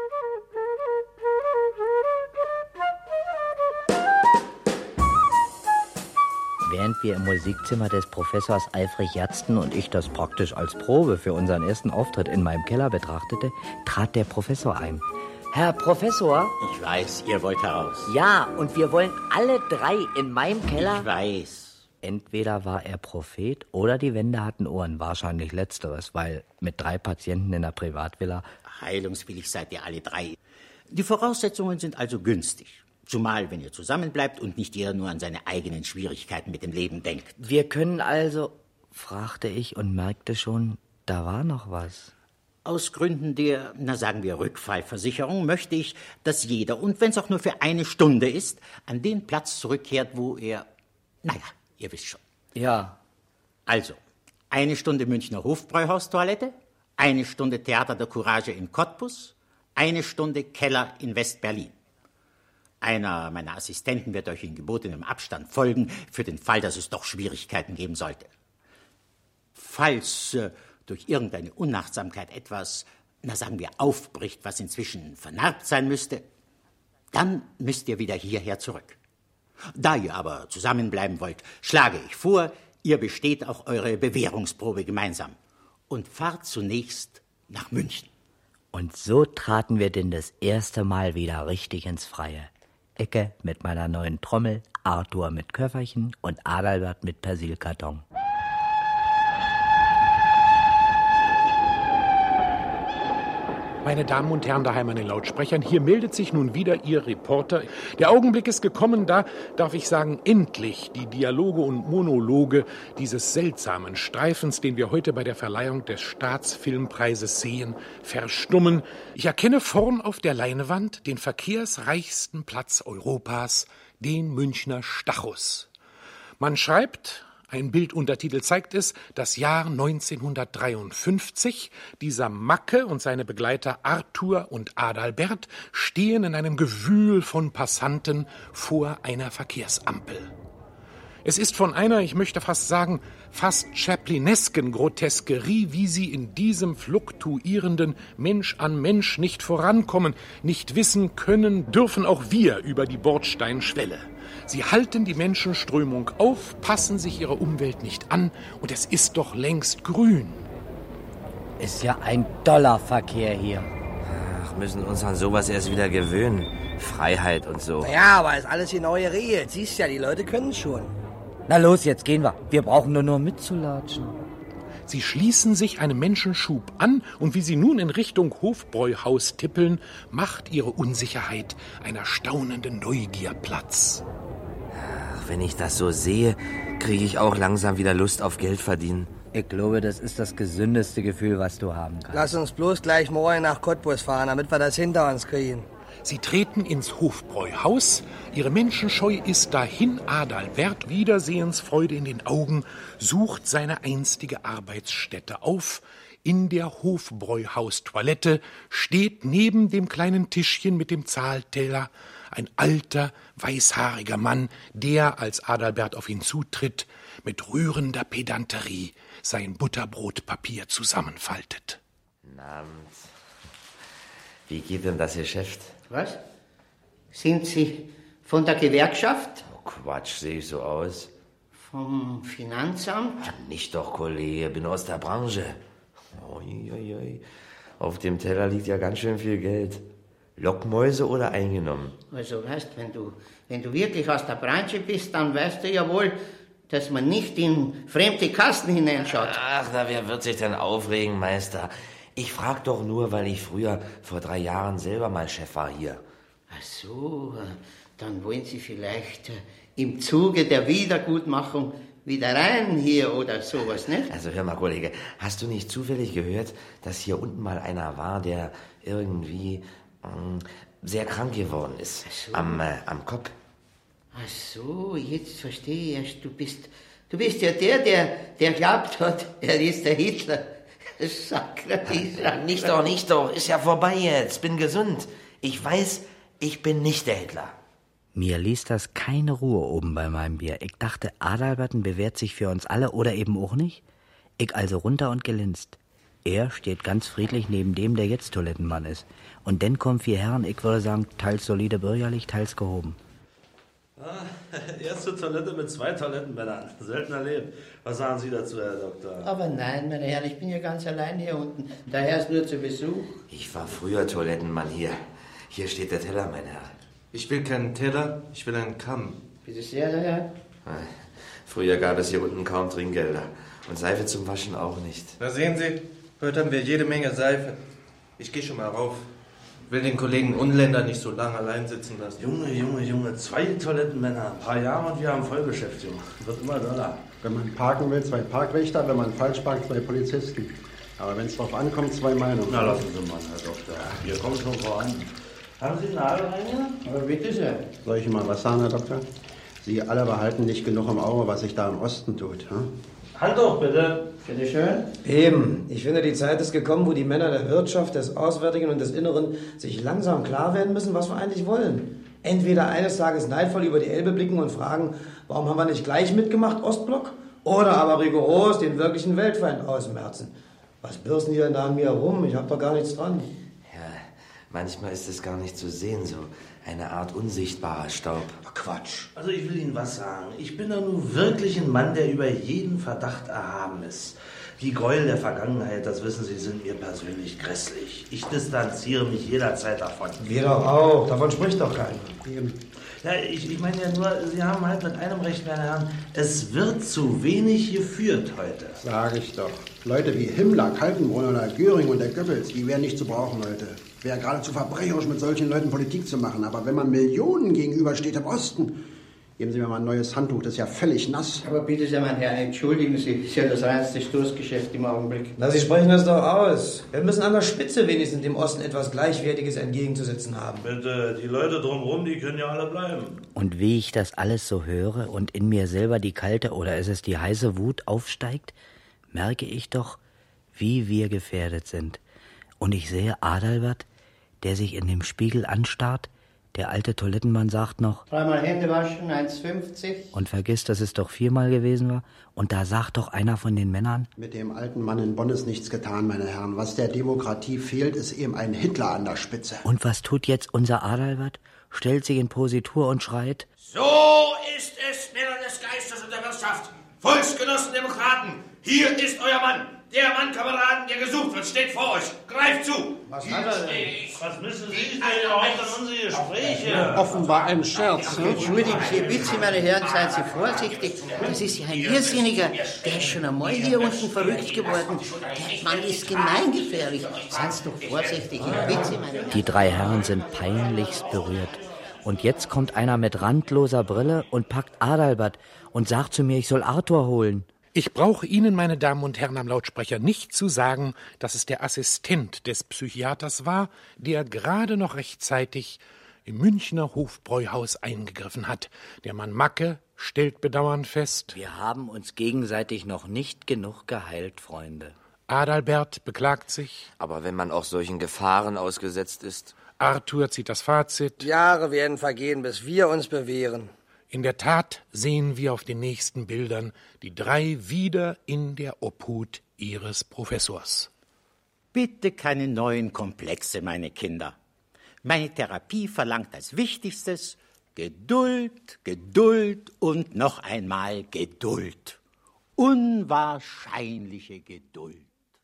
Während wir im Musikzimmer des Professors eifrig jatzten und ich das praktisch als Probe für unseren ersten Auftritt in meinem Keller betrachtete, trat der Professor ein. Herr Professor? Ich weiß, ihr wollt heraus. Ja, und wir wollen alle drei in meinem Keller. Ich weiß. Entweder war er Prophet oder die Wände hatten Ohren. Wahrscheinlich letzteres, weil mit 3 Patienten in der Privatvilla... Heilungswillig seid ihr alle 3. Die Voraussetzungen sind also günstig. Zumal, wenn ihr zusammenbleibt und nicht jeder nur an seine eigenen Schwierigkeiten mit dem Leben denkt. Wir können also, fragte ich und merkte schon, da war noch was. Aus Gründen der, sagen wir, Rückfallversicherung möchte ich, dass jeder, und wenn es auch nur für 1 Stunde ist, an den Platz zurückkehrt, wo er, ihr wisst schon. Ja. Also, 1 Stunde Münchner Hofbräuhaustoilette, 1 Stunde Theater der Courage in Cottbus, 1 Stunde Keller in West-Berlin. Einer meiner Assistenten wird euch in gebotenem Abstand folgen, für den Fall, dass es doch Schwierigkeiten geben sollte. Falls durch irgendeine Unachtsamkeit etwas, sagen wir, aufbricht, was inzwischen vernarbt sein müsste, dann müsst ihr wieder hierher zurück. Da ihr aber zusammenbleiben wollt, schlage ich vor, ihr besteht auch eure Bewährungsprobe gemeinsam und fahrt zunächst nach München. Und so traten wir denn das erste Mal wieder richtig ins Freie. Ecke mit meiner neuen Trommel, Arthur mit Köfferchen und Adalbert mit Persilkarton. Meine Damen und Herren daheim an den Lautsprechern, hier meldet sich nun wieder Ihr Reporter. Der Augenblick ist gekommen, da darf ich sagen, endlich die Dialoge und Monologe dieses seltsamen Streifens, den wir heute bei der Verleihung des Staatsfilmpreises sehen, verstummen. Ich erkenne vorn auf der Leinwand den verkehrsreichsten Platz Europas, den Münchner Stachus. Man schreibt... Ein Bilduntertitel zeigt es, das Jahr 1953. Dieser Macke und seine Begleiter Arthur und Adalbert stehen in einem Gewühl von Passanten vor einer Verkehrsampel. Es ist von einer, ich möchte fast sagen, fast chaplinesken Groteskerie, wie sie in diesem fluktuierenden Mensch an Mensch nicht vorankommen, nicht wissen können, dürfen auch wir über die Bordsteinschwelle. Sie halten die Menschenströmung auf, passen sich ihrer Umwelt nicht an und es ist doch längst grün. Ist ja ein Dollarverkehr hier. Ach, müssen uns an sowas erst wieder gewöhnen. Freiheit und so. Ja, aber ist alles die neue Regel. Siehst ja, die Leute können schon. Na los, jetzt gehen wir. Wir brauchen nur mitzulatschen. Sie schließen sich einem Menschenschub an und wie sie nun in Richtung Hofbräuhaus tippeln, macht ihre Unsicherheit einer staunenden Neugier Platz. Ach, wenn ich das so sehe, kriege ich auch langsam wieder Lust auf Geld verdienen. Ich glaube, das ist das gesündeste Gefühl, was du haben kannst. Lass uns bloß gleich morgen nach Cottbus fahren, damit wir das hinter uns kriegen. Sie treten ins Hofbräuhaus. Ihre Menschenscheu ist dahin. Adalbert, Wiedersehensfreude in den Augen, sucht seine einstige Arbeitsstätte auf. In der Hofbräuhaustoilette steht neben dem kleinen Tischchen mit dem Zahlteller ein alter, weißhaariger Mann, der, als Adalbert auf ihn zutritt, mit rührender Pedanterie sein Butterbrotpapier zusammenfaltet. Guten Abend. Wie geht denn das Geschäft? Was? Sind Sie von der Gewerkschaft? Oh, Quatsch, sehe ich so aus? Vom Finanzamt? Nicht doch, Kollege, bin aus der Branche. Uiuiui. Auf dem Teller liegt ja ganz schön viel Geld. Lockmäuse oder eingenommen? Also weißt, wenn du wirklich aus der Branche bist, dann weißt du ja wohl, dass man nicht in fremde Kassen hineinschaut. Ach, na, wer wird sich denn aufregen, Meister? Ich frag doch nur, weil ich früher, vor 3 Jahren, selber mal Chef war hier. Ach so, dann wollen Sie vielleicht im Zuge der Wiedergutmachung wieder rein hier oder sowas, nicht? Also hör mal, Kollege, hast du nicht zufällig gehört, dass hier unten mal einer war, der irgendwie sehr krank geworden ist? So. Am Kopf. Ach so, jetzt verstehe ich. Du bist ja der glaubt hat, er ist der Hitler. Nicht doch, ist ja vorbei jetzt, bin gesund. Ich weiß, ich bin nicht der Hitler. Mir ließ das keine Ruhe oben bei meinem Bier. Ich dachte, Adalberten bewährt sich für uns alle oder eben auch nicht. Ich also runter und gelinst. Er steht ganz friedlich neben dem, der jetzt Toilettenmann ist. Und dann kommen 4 Herren, ich würde sagen, teils solide bürgerlich, teils gehoben. Erste Toilette mit 2 Toilettenmännern. Selten erlebt. Was sagen Sie dazu, Herr Doktor? Aber nein, meine Herren, ich bin ja ganz allein hier unten. Daher ist nur zu Besuch. Ich war früher Toilettenmann hier. Hier steht der Teller, mein Herr. Ich will keinen Teller, ich will einen Kamm. Bitte sehr, der Herr. Früher gab es hier unten kaum Trinkgelder. Und Seife zum Waschen auch nicht. Na sehen Sie, heute haben wir jede Menge Seife. Ich gehe schon mal rauf. Will den Kollegen Unländer nicht so lange allein sitzen lassen. Junge, 2 Toilettenmänner, ein paar Jahre und wir haben Vollgeschäft, Junge. Wird immer doller. Wenn man parken will, 2 Parkwächter, wenn man falsch parkt, 2 Polizisten. Aber wenn es drauf ankommt, 2 Meinungen. Na, lassen Sie mal, Herr Doktor. Wir kommen schon voran. Haben Sie Nadelringe? Aber bitte sehr. Soll ich mal was sagen, Herr Doktor? Sie alle behalten nicht genug im Auge, was sich da im Osten tut. Hm? Halt doch, bitte. Bitte schön. Eben. Ich finde, die Zeit ist gekommen, wo die Männer der Wirtschaft, des Auswärtigen und des Inneren sich langsam klar werden müssen, was wir eigentlich wollen. Entweder eines Tages neidvoll über die Elbe blicken und fragen, warum haben wir nicht gleich mitgemacht, Ostblock? Oder aber rigoros den wirklichen Weltfeind ausmerzen. Was bürsten die denn da an mir herum? Ich hab doch gar nichts dran. Ja, manchmal ist es gar nicht zu sehen, so eine Art unsichtbarer Staub. Quatsch. Also ich will Ihnen was sagen. Ich bin doch nun wirklich ein Mann, der über jeden Verdacht erhaben ist. Die Gräuel der Vergangenheit, das wissen Sie, sind mir persönlich grässlich. Ich distanziere mich jederzeit davon. Wir doch auch. Davon spricht doch keiner. Eben. Ja, ich meine ja nur, Sie haben halt mit einem Recht, meine Herren, es wird zu wenig geführt heute. Sag ich doch. Leute wie Himmler, Kaltenbrunner oder Göring und der Goebbels, die wären nicht zu brauchen, Leute. Wäre geradezu verbrecherisch, mit solchen Leuten Politik zu machen. Aber wenn man Millionen gegenübersteht im Osten, geben Sie mir mal ein neues Handtuch, das ist ja völlig nass. Aber bitte sehr, mein Herr, entschuldigen Sie, ist ja das reinste Stoßgeschäft im Augenblick. Na, Sie sprechen das doch aus. Wir müssen an der Spitze wenigstens dem Osten etwas Gleichwertiges entgegenzusetzen haben. Bitte, die Leute drumherum, die können ja alle bleiben. Und wie ich das alles so höre und in mir selber die kalte oder ist es die heiße Wut aufsteigt, merke ich doch, wie wir gefährdet sind. Und ich sehe Adalbert, der sich in dem Spiegel anstarrt. Der alte Toilettenmann sagt noch: 3-mal Hände waschen, 1,50. Und vergisst, dass es doch 4-mal gewesen war. Und da sagt doch einer von den Männern: Mit dem alten Mann in Bonn ist nichts getan, meine Herren. Was der Demokratie fehlt, ist eben ein Hitler an der Spitze. Und was tut jetzt unser Adalbert? Stellt sich in Positur und schreit: So ist es, Männer des Geistes und der Wirtschaft. Volksgenossen, Demokraten, hier ist euer Mann. Der Mann, Kameraden, der gesucht wird, steht vor euch. Greift zu. Was hat er denn? Was müssen Sie denn überhaupt an unsere Gespräche? Offenbar ein Scherz. Entschuldigen Sie, bitte, meine Herren, seien Sie vorsichtig. Das ist ja ein Irrsinniger. Der ist schon einmal hier unten verrückt geworden. Der Mann ist gemeingefährlich. Seien Sie doch vorsichtig. Bitte, meine Herren. Die 3 Herren sind peinlichst berührt. Und jetzt kommt einer mit randloser Brille und packt Adalbert und sagt zu mir, ich soll Arthur holen. Ich brauche Ihnen, meine Damen und Herren am Lautsprecher, nicht zu sagen, dass es der Assistent des Psychiaters war, der gerade noch rechtzeitig im Münchner Hofbräuhaus eingegriffen hat. Der Mann Macke stellt bedauernd fest: Wir haben uns gegenseitig noch nicht genug geheilt, Freunde. Adalbert beklagt sich. Aber wenn man auch solchen Gefahren ausgesetzt ist. Arthur zieht das Fazit. Jahre werden vergehen, bis wir uns bewähren. In der Tat sehen wir auf den nächsten Bildern die drei wieder in der Obhut ihres Professors. Bitte keine neuen Komplexe, meine Kinder. Meine Therapie verlangt als Wichtigstes Geduld, Geduld und noch einmal Geduld. Unwahrscheinliche Geduld.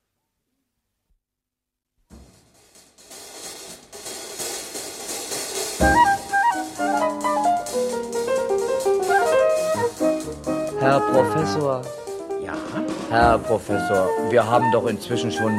Herr Professor. Ja? Herr Professor, wir haben doch inzwischen schon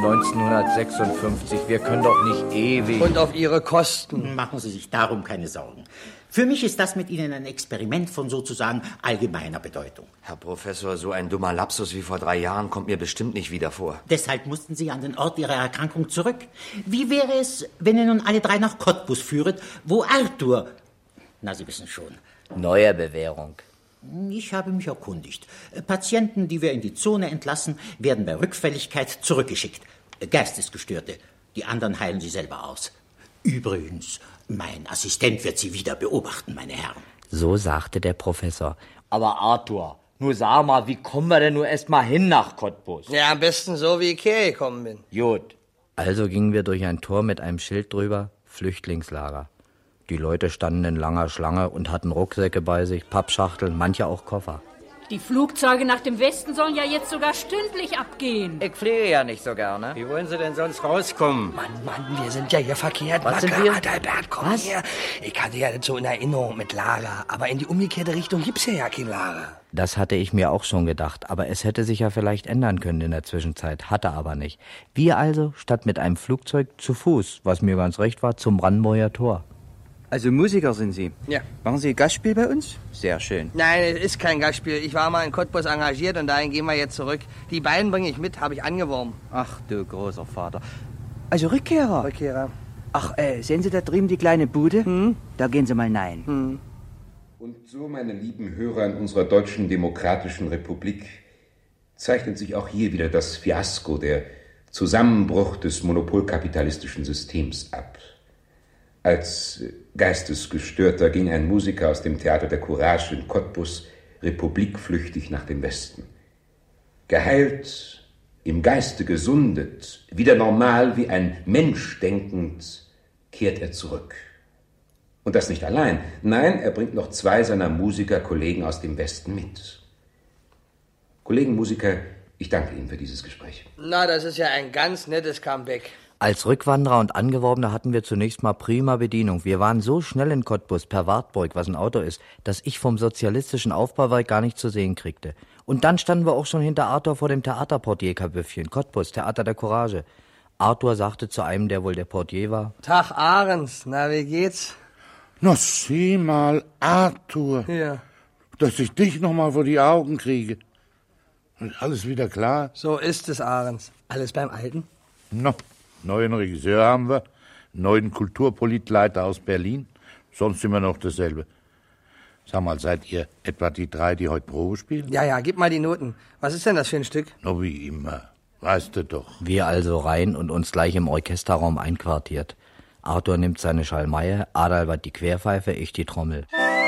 1956. Wir können doch nicht ewig... Und auf Ihre Kosten. Machen Sie sich darum keine Sorgen. Für mich ist das mit Ihnen ein Experiment von sozusagen allgemeiner Bedeutung. Herr Professor, so ein dummer Lapsus wie vor 3 Jahren kommt mir bestimmt nicht wieder vor. Deshalb mussten Sie an den Ort Ihrer Erkrankung zurück. Wie wäre es, wenn ihr nun alle 3 nach Cottbus führet, wo Arthur... Na, Sie wissen schon. Neue Bewährung. Ich habe mich erkundigt. Patienten, die wir in die Zone entlassen, werden bei Rückfälligkeit zurückgeschickt. Geistesgestörte. Die anderen heilen sie selber aus. Übrigens, mein Assistent wird Sie wieder beobachten, meine Herren. So sagte der Professor. Aber Arthur, nur sag mal, wie kommen wir denn nur erst mal hin nach Cottbus? Ja, am besten so, wie ich hierher gekommen bin. Gut. Also gingen wir durch ein Tor mit einem Schild drüber, Flüchtlingslager. Die Leute standen in langer Schlange und hatten Rucksäcke bei sich, Pappschachteln, manche auch Koffer. Die Flugzeuge nach dem Westen sollen ja jetzt sogar stündlich abgehen. Ich fliege ja nicht so gerne. Wie wollen Sie denn sonst rauskommen? Mann, wir sind ja hier verkehrt. Was sind wir? Adalbert, komm her. Ich hatte ja nicht so in Erinnerung mit Lager, aber in die umgekehrte Richtung gibt's hier ja kein Lager. Das hatte ich mir auch schon gedacht, aber es hätte sich ja vielleicht ändern können in der Zwischenzeit, hatte aber nicht. Wir also, statt mit einem Flugzeug, zu Fuß, was mir ganz recht war, zum Brandenburger Tor. Also Musiker sind Sie? Ja. Machen Sie Gastspiel bei uns? Sehr schön. Nein, es ist kein Gastspiel. Ich war mal in Cottbus engagiert und dahin gehen wir jetzt zurück. Die beiden bringe ich mit, habe ich angeworben. Ach du großer Vater. Also Rückkehrer? Rückkehrer. Ach, sehen Sie da drüben die kleine Bude? Da gehen Sie mal rein. Und so, meine lieben Hörer in unserer Deutschen Demokratischen Republik, zeichnet sich auch hier wieder das Fiasko, der Zusammenbruch des monopolkapitalistischen Systems ab. Als Geistesgestörter ging ein Musiker aus dem Theater der Courage in Cottbus republikflüchtig nach dem Westen. Geheilt, im Geiste gesundet, wieder normal wie ein Mensch denkend, kehrt er zurück. Und das nicht allein. Nein, er bringt noch 2 seiner Musikerkollegen aus dem Westen mit. Kollegen Musiker, ich danke Ihnen für dieses Gespräch. Na, das ist ja ein ganz nettes Comeback. Als Rückwanderer und Angeworbene hatten wir zunächst mal prima Bedienung. Wir waren so schnell in Cottbus, per Wartburg, was ein Auto ist, dass ich vom sozialistischen Aufbauwerk gar nicht zu sehen kriegte. Und dann standen wir auch schon hinter Arthur vor dem Theaterportier-Kabüffchen, Cottbus, Theater der Courage. Arthur sagte zu einem, der wohl der Portier war: Tag, Ahrens, na, wie geht's? Na, sieh mal, Arthur. Ja. Dass ich dich noch mal vor die Augen kriege. Ist alles wieder klar? So ist es, Ahrens. Alles beim Alten? Na, neuen Regisseur haben wir, neuen Kulturpolitleiter aus Berlin, sonst immer noch dasselbe. Sag mal, seid ihr etwa die 3, die heute Probe spielen? Ja, gib mal die Noten. Was ist denn das für ein Stück? Na, wie immer. Weißt du doch. Wir also rein und uns gleich im Orchesterraum einquartiert. Arthur nimmt seine Schalmeie, Adalbert die Querpfeife, ich die Trommel.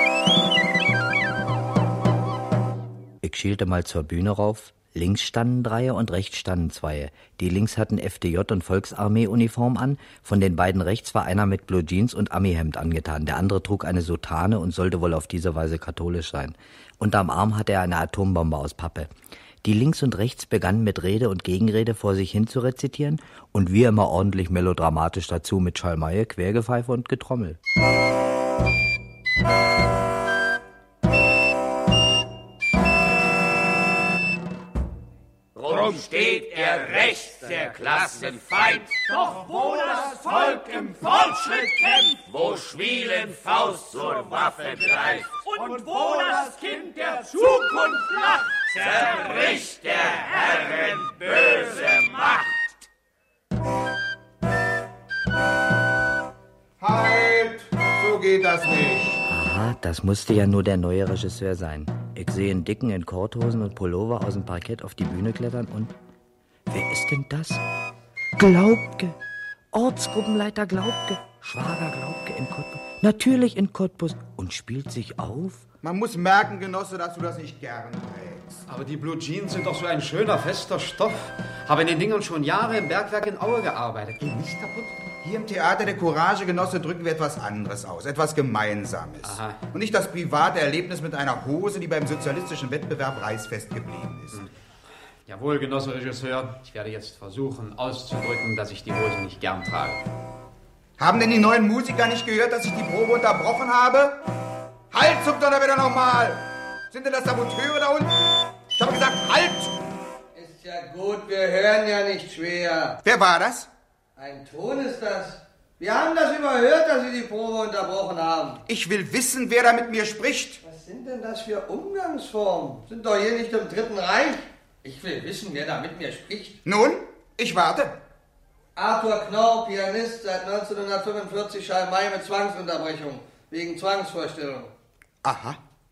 Ich schielte mal zur Bühne rauf. Links standen 3 und rechts standen 2. Die links hatten FDJ und Volksarmee-Uniform an. Von den beiden rechts war einer mit Blue Jeans und Armeehemd angetan. Der andere trug eine Soutane und sollte wohl auf diese Weise katholisch sein. Unterm Arm hatte er eine Atombombe aus Pappe. Die links und rechts begannen mit Rede und Gegenrede vor sich hin zu rezitieren und wir immer ordentlich melodramatisch dazu mit Schalmeie, Quergepfeife und Getrommel. Drum steht er rechts, der Klassenfeind. Doch wo das Volk im Fortschritt kämpft, wo schwielen Faust zur Waffe greift und wo das Kind der Zukunft lacht, zerbricht der Herren böse Macht. Halt, so geht das nicht. Aha, das musste ja nur der neue Regisseur sein. Ich sehe einen Dicken in Korthosen und Pullover aus dem Parkett auf die Bühne klettern und... Wer ist denn das? Glaubke. Ortsgruppenleiter Glaubke. Schwager Glaubke in Cottbus. Natürlich in Cottbus. Und spielt sich auf? Man muss merken, Genosse, dass du das nicht gern trägst. Aber die Blue Jeans sind doch so ein schöner, fester Stoff. Habe in den Dingern schon Jahre im Bergwerk in Aue gearbeitet. Geht nicht kaputt? Hier im Theater der Courage, Genosse, drücken wir etwas anderes aus. Etwas Gemeinsames. Aha. Und nicht das private Erlebnis mit einer Hose, die beim sozialistischen Wettbewerb reißfest geblieben ist. Jawohl, Genosse Regisseur. Ich werde jetzt versuchen auszudrücken, dass ich die Hose nicht gern trage. Haben denn die neuen Musiker nicht gehört, dass ich die Probe unterbrochen habe? Halt, zuckt doch da wieder nochmal! Sind denn das Saboteure da unten? Ich habe gesagt, halt! Ist ja gut, wir hören ja nicht schwer. Wer war das? Ein Ton ist das. Wir haben das überhört, dass Sie die Probe unterbrochen haben. Ich will wissen, wer da mit mir spricht. Was sind denn das für Umgangsformen? Sind doch hier nicht im Dritten Reich. Ich will wissen, wer da mit mir spricht. Nun, ich warte. Arthur Knorr, Pianist, seit 1945 Schalmei mit Zwangsunterbrechung. Wegen Zwangsvorstellung. Aha.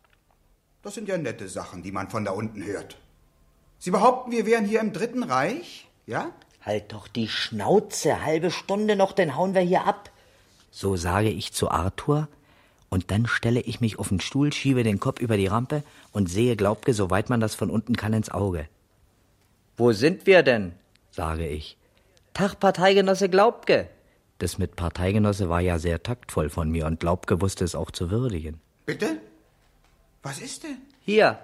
Das sind ja nette Sachen, die man von da unten hört. Sie behaupten, wir wären hier im Dritten Reich? Ja? Halt doch die Schnauze, halbe Stunde noch, dann hauen wir hier ab. So sage ich zu Arthur, und dann stelle ich mich auf den Stuhl, schiebe den Kopf über die Rampe und sehe Glaubke, soweit man das von unten kann, ins Auge. Wo sind wir denn? Sage ich. Tag, Parteigenosse Glaubke. Das mit Parteigenosse war ja sehr taktvoll von mir und Glaubke wusste es auch zu würdigen. Bitte? Was ist denn? Hier.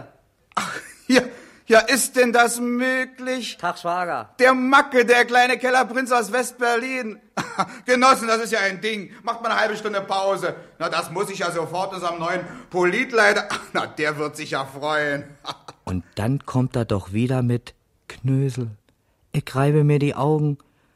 Ach, hier. Ja, ist denn das möglich? Tag, Schwager. Der Macke, der kleine Kellerprinz aus West-Berlin. Genossen, das ist ja ein Ding. Macht mal eine halbe Stunde Pause. Na, das muss ich ja sofort unserem neuen Politleiter... Na, der wird sich ja freuen. Und dann kommt er doch wieder mit Knösel. Ich reibe mir die Augen.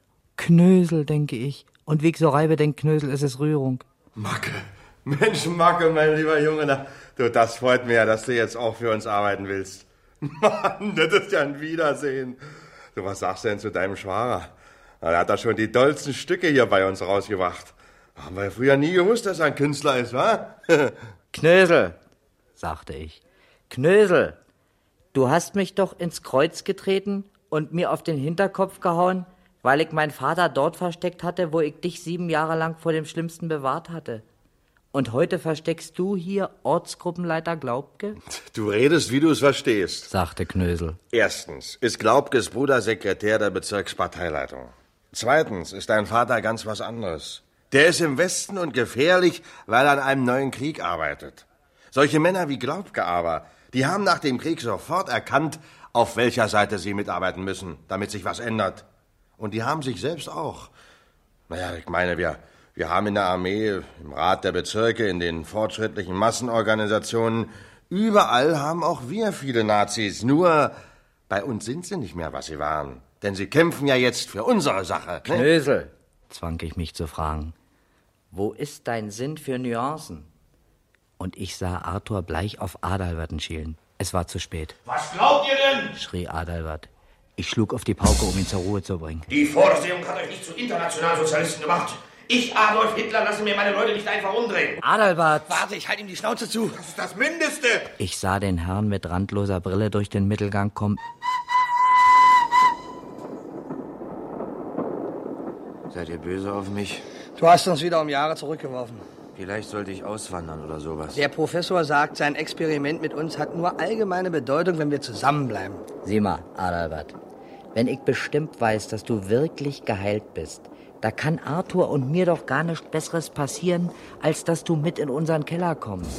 Knösel, denke ich. Und wie ich so reibe, denkt Knösel, es ist Rührung. Macke. Mensch, Macke, mein lieber Junge. Na, du, das freut mir ja, dass du jetzt auch für uns arbeiten willst. Mann, das ist ja ein Wiedersehen. Du, was sagst du denn zu deinem Schwager? Er hat da schon die dollsten Stücke hier bei uns rausgebracht. Haben wir ja früher nie gewusst, dass er ein Künstler ist, wa? Knösel, sagte ich. Knösel, du hast mich doch ins Kreuz getreten und mir auf den Hinterkopf gehauen, weil ich meinen Vater dort versteckt hatte, wo ich dich 7 Jahre lang vor dem Schlimmsten bewahrt hatte. Und heute versteckst du hier Ortsgruppenleiter Glaubke? Du redest, wie du es verstehst, sagte Knösel. Erstens ist Glaubkes Bruder Sekretär der Bezirksparteileitung. Zweitens ist dein Vater ganz was anderes. Der ist im Westen und gefährlich, weil er an einem neuen Krieg arbeitet. Solche Männer wie Glaubke aber, die haben nach dem Krieg sofort erkannt, auf welcher Seite sie mitarbeiten müssen, damit sich was ändert. Und die haben sich selbst auch. Naja, ich meine, wir haben in der Armee, im Rat der Bezirke, in den fortschrittlichen Massenorganisationen, überall haben auch wir viele Nazis. Nur bei uns sind sie nicht mehr, was sie waren. Denn sie kämpfen ja jetzt für unsere Sache. Ne? Knösel, zwang ich mich zu fragen, wo ist dein Sinn für Nuancen? Und ich sah Arthur bleich auf Adalberten schielen. Es war zu spät. Was glaubt ihr denn? Schrie Adalbert. Ich schlug auf die Pauke, um ihn zur Ruhe zu bringen. Die Vorsehung hat euch nicht zu Internationalsozialisten gemacht. Ich, Adolf Hitler, lasse mir meine Leute nicht einfach umdrehen. Adalbert! Warte, ich halte ihm die Schnauze zu. Das ist das Mindeste. Ich sah den Herrn mit randloser Brille durch den Mittelgang kommen. Seid ihr böse auf mich? Du hast uns wieder um Jahre zurückgeworfen. Vielleicht sollte ich auswandern oder sowas. Der Professor sagt, sein Experiment mit uns hat nur allgemeine Bedeutung, wenn wir zusammenbleiben. Sieh mal, Adalbert, wenn ich bestimmt weiß, dass du wirklich geheilt bist, da kann Arthur und mir doch gar nichts Besseres passieren, als dass du mit in unseren Keller kommst.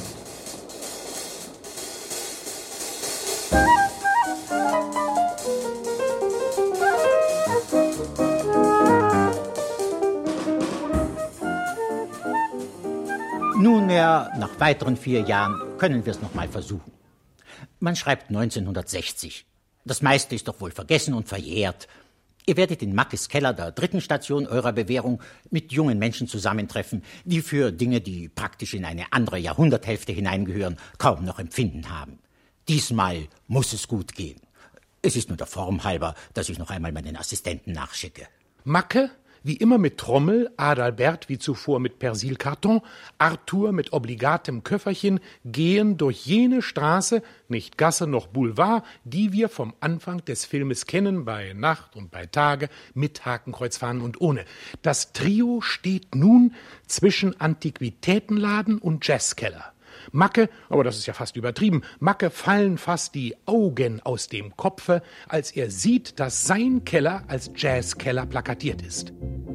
Nunmehr, nach weiteren 4 Jahren, können wir es noch mal versuchen. Man schreibt 1960. Das meiste ist doch wohl vergessen und verjährt. Ihr werdet in Mackes Keller, der 3. Station eurer Bewährung, mit jungen Menschen zusammentreffen, die für Dinge, die praktisch in eine andere Jahrhunderthälfte hineingehören, kaum noch Empfinden haben. Diesmal muss es gut gehen. Es ist nur der Form halber, dass ich noch einmal meinen Assistenten nachschicke. Macke, wie immer mit Trommel, Adalbert wie zuvor mit Persilkarton, Arthur mit obligatem Köfferchen, gehen durch jene Straße, nicht Gasse noch Boulevard, die wir vom Anfang des Filmes kennen, bei Nacht und bei Tage, mit Hakenkreuzfahnen und ohne. Das Trio steht nun zwischen Antiquitätenladen und Jazzkeller. Macke, aber das ist ja fast übertrieben, Macke fallen fast die Augen aus dem Kopfe, als er sieht, dass sein Keller als Jazzkeller plakatiert ist.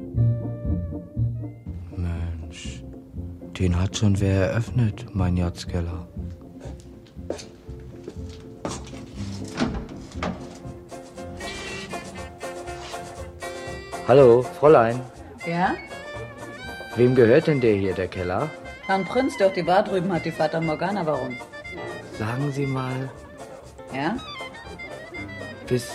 Mensch, den hat schon wer eröffnet, mein Jazzkeller. Hallo, Fräulein. Ja? Wem gehört denn der hier, der Keller? Herrn Prinz, der auf die Bar drüben hat, die Fata Morgana. Warum? Sagen Sie mal, Ja? bist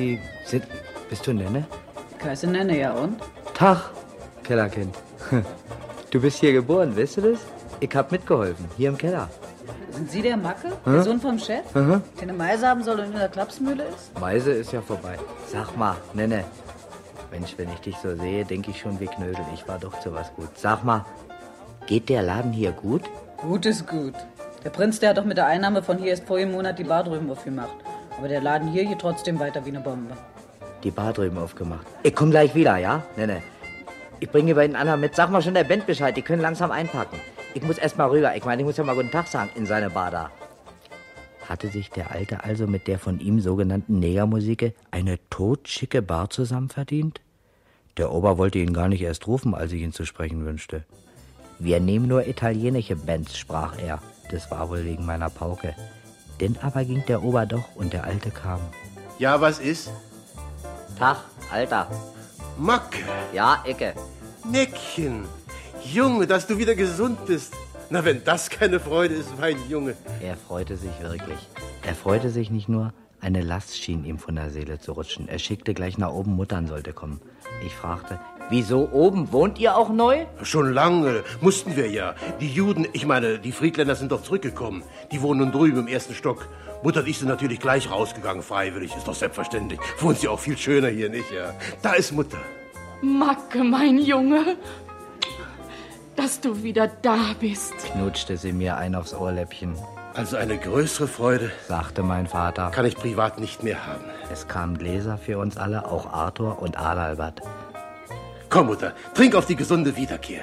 du Nenne? Kaiser Nenne, ja und? Tag, Kellerkind. Du bist hier geboren, weißt du das? Ich hab mitgeholfen, hier im Keller. Sind Sie der Macke? Hä? Der Sohn vom Chef? Aha. Der eine Meise haben soll und in der Klapsmühle ist? Meise ist ja vorbei. Sag mal, Nenne. Mensch, wenn ich dich so sehe, denke ich schon wie Knödel. Ich war doch zu was gut. Sag mal, geht der Laden hier gut? Gut ist gut. Der Prinz, der hat doch mit der Einnahme von hier erst vor einem Monat die Bar drüben aufgemacht. Aber der Laden hier geht trotzdem weiter wie eine Bombe. Die Bar drüben aufgemacht. Ich komm gleich wieder, ja? Nenne. Ich bringe die beiden anderen mit. Sag mal schon der Band Bescheid, die können langsam einpacken. Ich muss erst mal rüber. Ich meine, ich muss ja mal guten Tag sagen in seine Bar da. Hatte sich der Alte also mit der von ihm sogenannten Negermusike eine totschicke Bar zusammen verdient? Der Ober wollte ihn gar nicht erst rufen, als ich ihn zu sprechen wünschte. Wir nehmen nur italienische Bands, sprach er. Das war wohl wegen meiner Pauke. Denn aber ging der Ober doch und der Alte kam. Ja, was ist? Tag, Alter. Macke. Ja, Ecke. Neckchen. Junge, dass du wieder gesund bist. Na, wenn das keine Freude ist, mein Junge. Er freute sich wirklich. Er freute sich nicht nur, eine Last schien ihm von der Seele zu rutschen. Er schickte gleich nach oben, Muttern sollte kommen. Ich fragte, wieso oben? Wohnt ihr auch neu? Schon lange. Mussten wir ja. Die Juden, ich meine, die Friedländer sind doch zurückgekommen. Die wohnen nun drüben im ersten Stock. Mutter und ich sind natürlich gleich rausgegangen, freiwillig. Ist doch selbstverständlich. Wohnt sie auch viel schöner hier, nicht? Ja. Da ist Mutter. Macke, mein Junge, dass du wieder da bist. Knutschte sie mir ein aufs Ohrläppchen. Also eine größere Freude, sagte mein Vater, kann ich privat nicht mehr haben. Es kamen Gläser für uns alle, auch Arthur und Adalbert. Komm, Mutter, trink auf die gesunde Wiederkehr.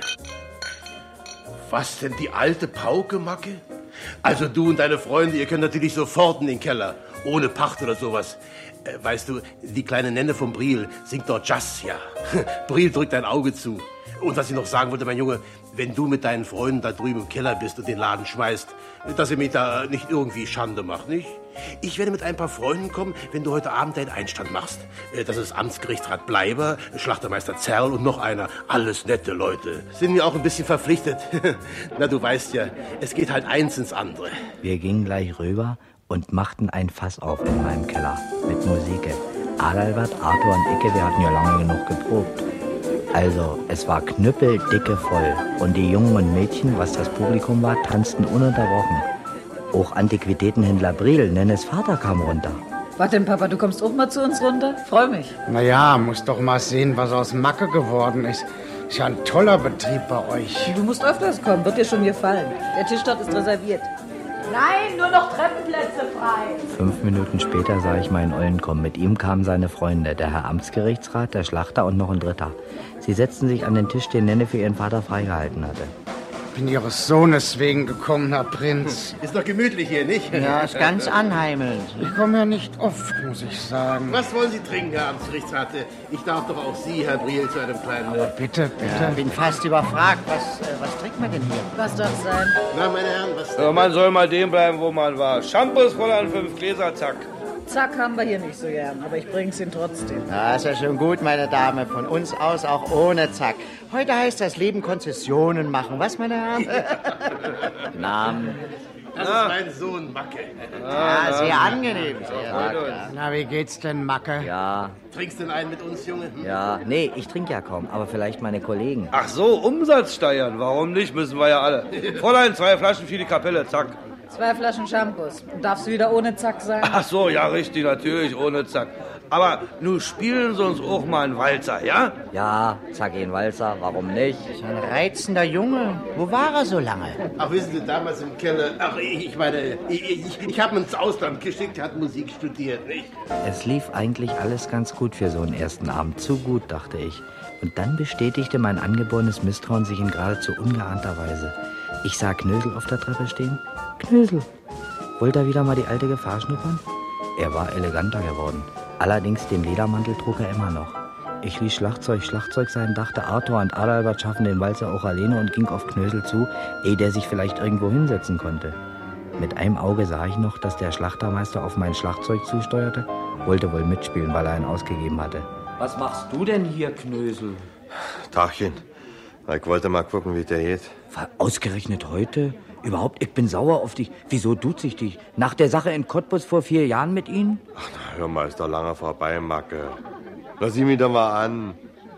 Was denn, die alte Pauke, Macke? Also du und deine Freunde, ihr könnt natürlich sofort in den Keller, ohne Pacht oder sowas. Weißt du, die kleine Nenne vom Briel singt dort Jazz, ja. Briel drückt ein Auge zu. Und was ich noch sagen wollte, mein Junge, wenn du mit deinen Freunden da drüben im Keller bist und den Laden schmeißt, dass ihr mich da nicht irgendwie Schande macht, nicht? Ich werde mit ein paar Freunden kommen, wenn du heute Abend deinen Einstand machst. Das ist Amtsgerichtsrat Bleiber, Schlachtermeister Zerl und noch einer. Alles nette Leute. Sind mir auch ein bisschen verpflichtet. Na, du weißt ja, es geht halt eins ins andere. Wir gingen gleich rüber und machten ein Fass auf in meinem Keller mit Musik. Adalbert, Arthur und Icke, wir hatten ja lange genug geprobt. Also, es war knüppeldicke voll. Und die Jungen und Mädchen, was das Publikum war, tanzten ununterbrochen. Auch Antiquitätenhändler Briel, Nennes Vater, kam runter. Was denn, Papa, du kommst auch mal zu uns runter? Freu mich. Naja, muss doch mal sehen, was aus Macke geworden ist. Ist ja ein toller Betrieb bei euch. Du musst öfters kommen, wird dir schon gefallen. Der Tisch dort ist reserviert. Nein, nur noch Treppenplätze frei. 5 Minuten später sah ich meinen Ollen kommen. Mit ihm kamen seine Freunde, der Herr Amtsgerichtsrat, der Schlachter und noch ein Dritter. Sie setzten sich an den Tisch, den Nenne für ihren Vater freigehalten hatte. Ich bin Ihres Sohnes wegen gekommen, Herr Prinz. Ist doch gemütlich hier, nicht? Ja, ist ganz anheimelnd. Ich komme ja nicht oft, muss ich sagen. Was wollen Sie trinken, Herr Amtsgerichtsrat? Ich darf doch auch Sie, Herr Briel, zu einem kleinen... Aber bitte, bitte. Ja, bin fast überfragt. Was trinkt man denn hier? Was darf sein? Na, meine Herren, was... Ja, man soll mal dem bleiben, wo man war. Shampoos voll an 5 Gläser, zack. Zack haben wir hier nicht so gern, aber ich bring's Ihnen trotzdem. Ja, ist ja schon gut, meine Dame. Von uns aus auch ohne Zack. Heute heißt das Leben Konzessionen machen. Was, meine Herren? Namen. Das ist mein Sohn, Macke. Ja, sehr angenehm. Sehr. Na, wie geht's denn, Macke? Ja. Trinkst du denn einen mit uns, Junge? Ja, nee, ich trinke ja kaum, aber vielleicht meine Kollegen. Ach so, Umsatz steigern. Warum nicht? Müssen wir ja alle. Fräulein, 2 Flaschen für die Kapelle, zack. 2 Flaschen Shampoos. Darfst du wieder ohne Zack sein? Ach so, ja, richtig, natürlich, ohne Zack. Aber nun spielen Sie uns auch mal einen Walzer, ja? Ja, Zacki einen Walzer, warum nicht? So ein reizender Junge. Wo war er so lange? Ach, wissen Sie, damals im Keller, ich habe ihn ins Ausland geschickt, er hat Musik studiert, nicht? Es lief eigentlich alles ganz gut für so einen ersten Abend. Zu gut, dachte ich. Und dann bestätigte mein angeborenes Misstrauen sich in geradezu ungeahnter Weise. Ich sah Knösel auf der Treppe stehen. Knösel! Wollte er wieder mal die alte Gefahr schnuppern? Er war eleganter geworden. Allerdings den Ledermantel trug er immer noch. Ich ließ Schlagzeug sein, dachte Arthur und Adalbert schaffen den Walzer auch alleine und ging auf Knösel zu, ehe der sich vielleicht irgendwo hinsetzen konnte. Mit einem Auge sah ich noch, dass der Schlachtermeister auf mein Schlagzeug zusteuerte, wollte wohl mitspielen, weil er einen ausgegeben hatte. Was machst du denn hier, Knösel? Tagchen. Ich wollte mal gucken, wie der geht. Ausgerechnet heute? Überhaupt, ich bin sauer auf dich. Wieso duze ich dich? Nach der Sache in Cottbus vor 4 Jahren mit Ihnen? Ach, na, hör mal, ist doch lange vorbei, Macke. Lass ihn mich doch mal an.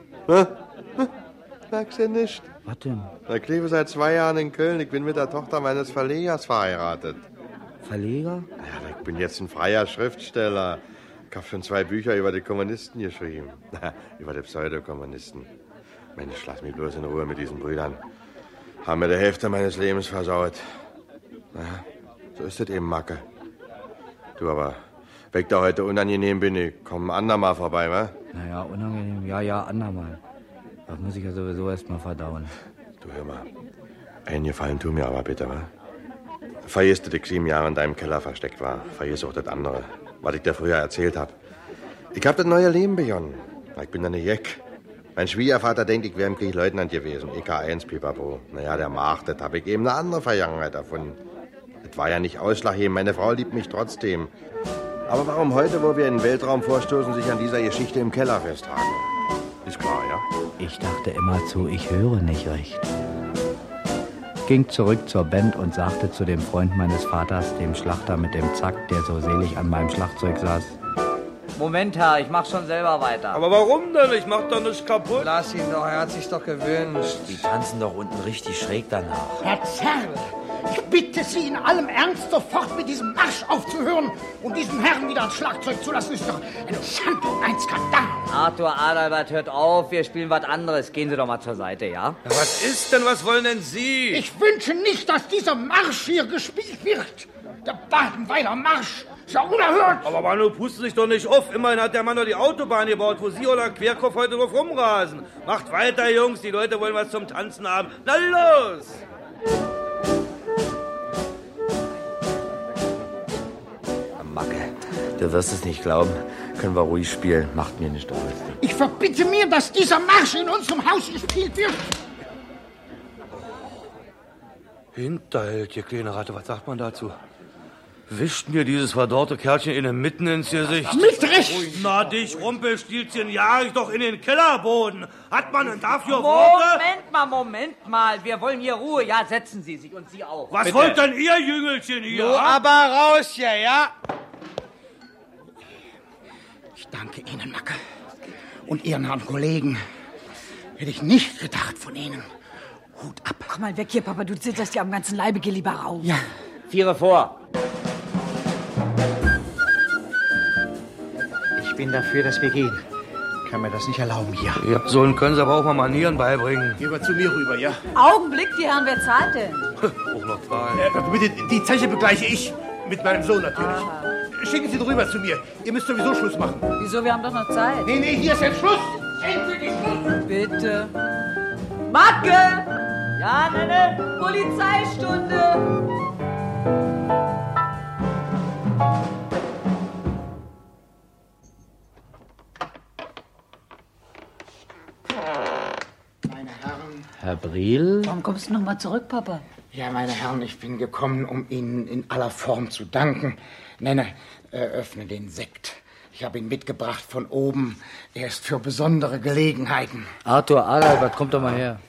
Merkst du nicht? Was denn? Ich lebe seit 2 Jahren in Köln. Ich bin mit der Tochter meines Verlegers verheiratet. Verleger? Ja, ich bin jetzt ein freier Schriftsteller. Ich habe schon 2 Bücher über die Kommunisten geschrieben. Über die Pseudokommunisten. Mensch, lass mich bloß in Ruhe mit diesen Brüdern. Haben mir die Hälfte meines Lebens versaut. Naja, so ist es eben, Macke. Du, aber wenn ich da heute unangenehm bin, ich komme ein andermal vorbei, wa? Naja, unangenehm, ja, andermal. Das muss ich ja sowieso erst mal verdauen. Du, hör mal. Einen Gefallen tu mir aber bitte, wa? Vergiss, dass ich 7 Jahre in deinem Keller versteckt war. Vergiss auch das andere, was ich dir früher erzählt hab. Ich hab das neue Leben begonnen. Ich bin eine Jeck. Mein Schwiegervater denkt, ich wäre im Krieg Leutnant gewesen. EK1, pipapo. Naja, der macht das. Hab ich eben eine andere Vergangenheit erfunden. Das war ja nicht ausschlaggebend. Meine Frau liebt mich trotzdem. Aber warum heute, wo wir in den Weltraum vorstoßen, sich an dieser Geschichte im Keller festhaken? Ist klar, ja? Ich dachte immerzu, ich höre nicht recht. Ging zurück zur Band und sagte zu dem Freund meines Vaters, dem Schlachter mit dem Zack, der so selig an meinem Schlagzeug saß: Moment, Herr, ich mach schon selber weiter. Aber warum denn? Ich mach doch nichts kaputt. Lass ihn doch, er hat sich doch gewünscht. Die tanzen doch unten richtig schräg danach. Herr Zerl, ich bitte Sie in allem Ernst, sofort mit diesem Marsch aufzuhören und diesen Herrn wieder ans Schlagzeug zu lassen. Ist doch eine Schande und ein Skandal. Arthur, Adalbert, hört auf, wir spielen was anderes. Gehen Sie doch mal zur Seite, ja? Was ist denn, was wollen denn Sie? Ich wünsche nicht, dass dieser Marsch hier gespielt wird. Der Badenweiler Marsch. Ist ja unerhört. Aber Manu, pusten sich doch nicht auf. Immerhin hat der Mann doch die Autobahn gebaut, wo Sie oder Querkopf heute drauf rumrasen. Macht weiter, Jungs. Die Leute wollen was zum Tanzen haben. Na los! Macke, du wirst es nicht glauben. Können wir ruhig spielen. Macht mir nicht aus. Ich verbitte mir, dass dieser Marsch in unserem Haus gespielt wird. Hinterhält, ihr kleine Ratte. Was sagt man dazu? Wischt mir dieses verdorrte Kerlchen innen mitten ins Gesicht. Mit Recht! Na, dich, Rumpelstilzchen, jag ich doch in den Kellerboden. Hat man denn dafür Worte? Moment mal. Wir wollen hier Ruhe. Ja, setzen Sie sich und Sie auch. Was wollt denn ihr, Jüngelchen, hier? Du aber raus hier, ja? Ich danke Ihnen, Macke. Und Ihren Herrn Kollegen. Hätte ich nicht gedacht von Ihnen. Hut ab. Komm mal weg hier, Papa. Du zitterst ja am ganzen Leibe. Geh lieber raus. Ja. 4 vor. Ich bin dafür, dass wir gehen. Ich kann mir das nicht erlauben hier. Ja, so einen können Sie aber auch mal Manieren beibringen. Geh mal zu mir rüber, ja? Augenblick, die Herren, wer zahlt denn? Auch noch zahlen. Bitte, die Zeche begleiche ich. Mit meinem Sohn natürlich. Schicken Sie ihn rüber zu mir. Ihr müsst sowieso Schluss machen. Wieso, wir haben doch noch Zeit. Nee, hier ist jetzt Schluss. Endlich Schluss. Bitte. Macke! Ja, Nenne, Polizeistunde! Meine Herren. Herr Briel? Warum kommst du noch mal zurück, Papa? Ja, meine Herren, ich bin gekommen, um Ihnen in aller Form zu danken. Nenne, öffne den Sekt. Ich habe ihn mitgebracht von oben. Er ist für besondere Gelegenheiten. Arthur, Adalbert, kommt doch mal her.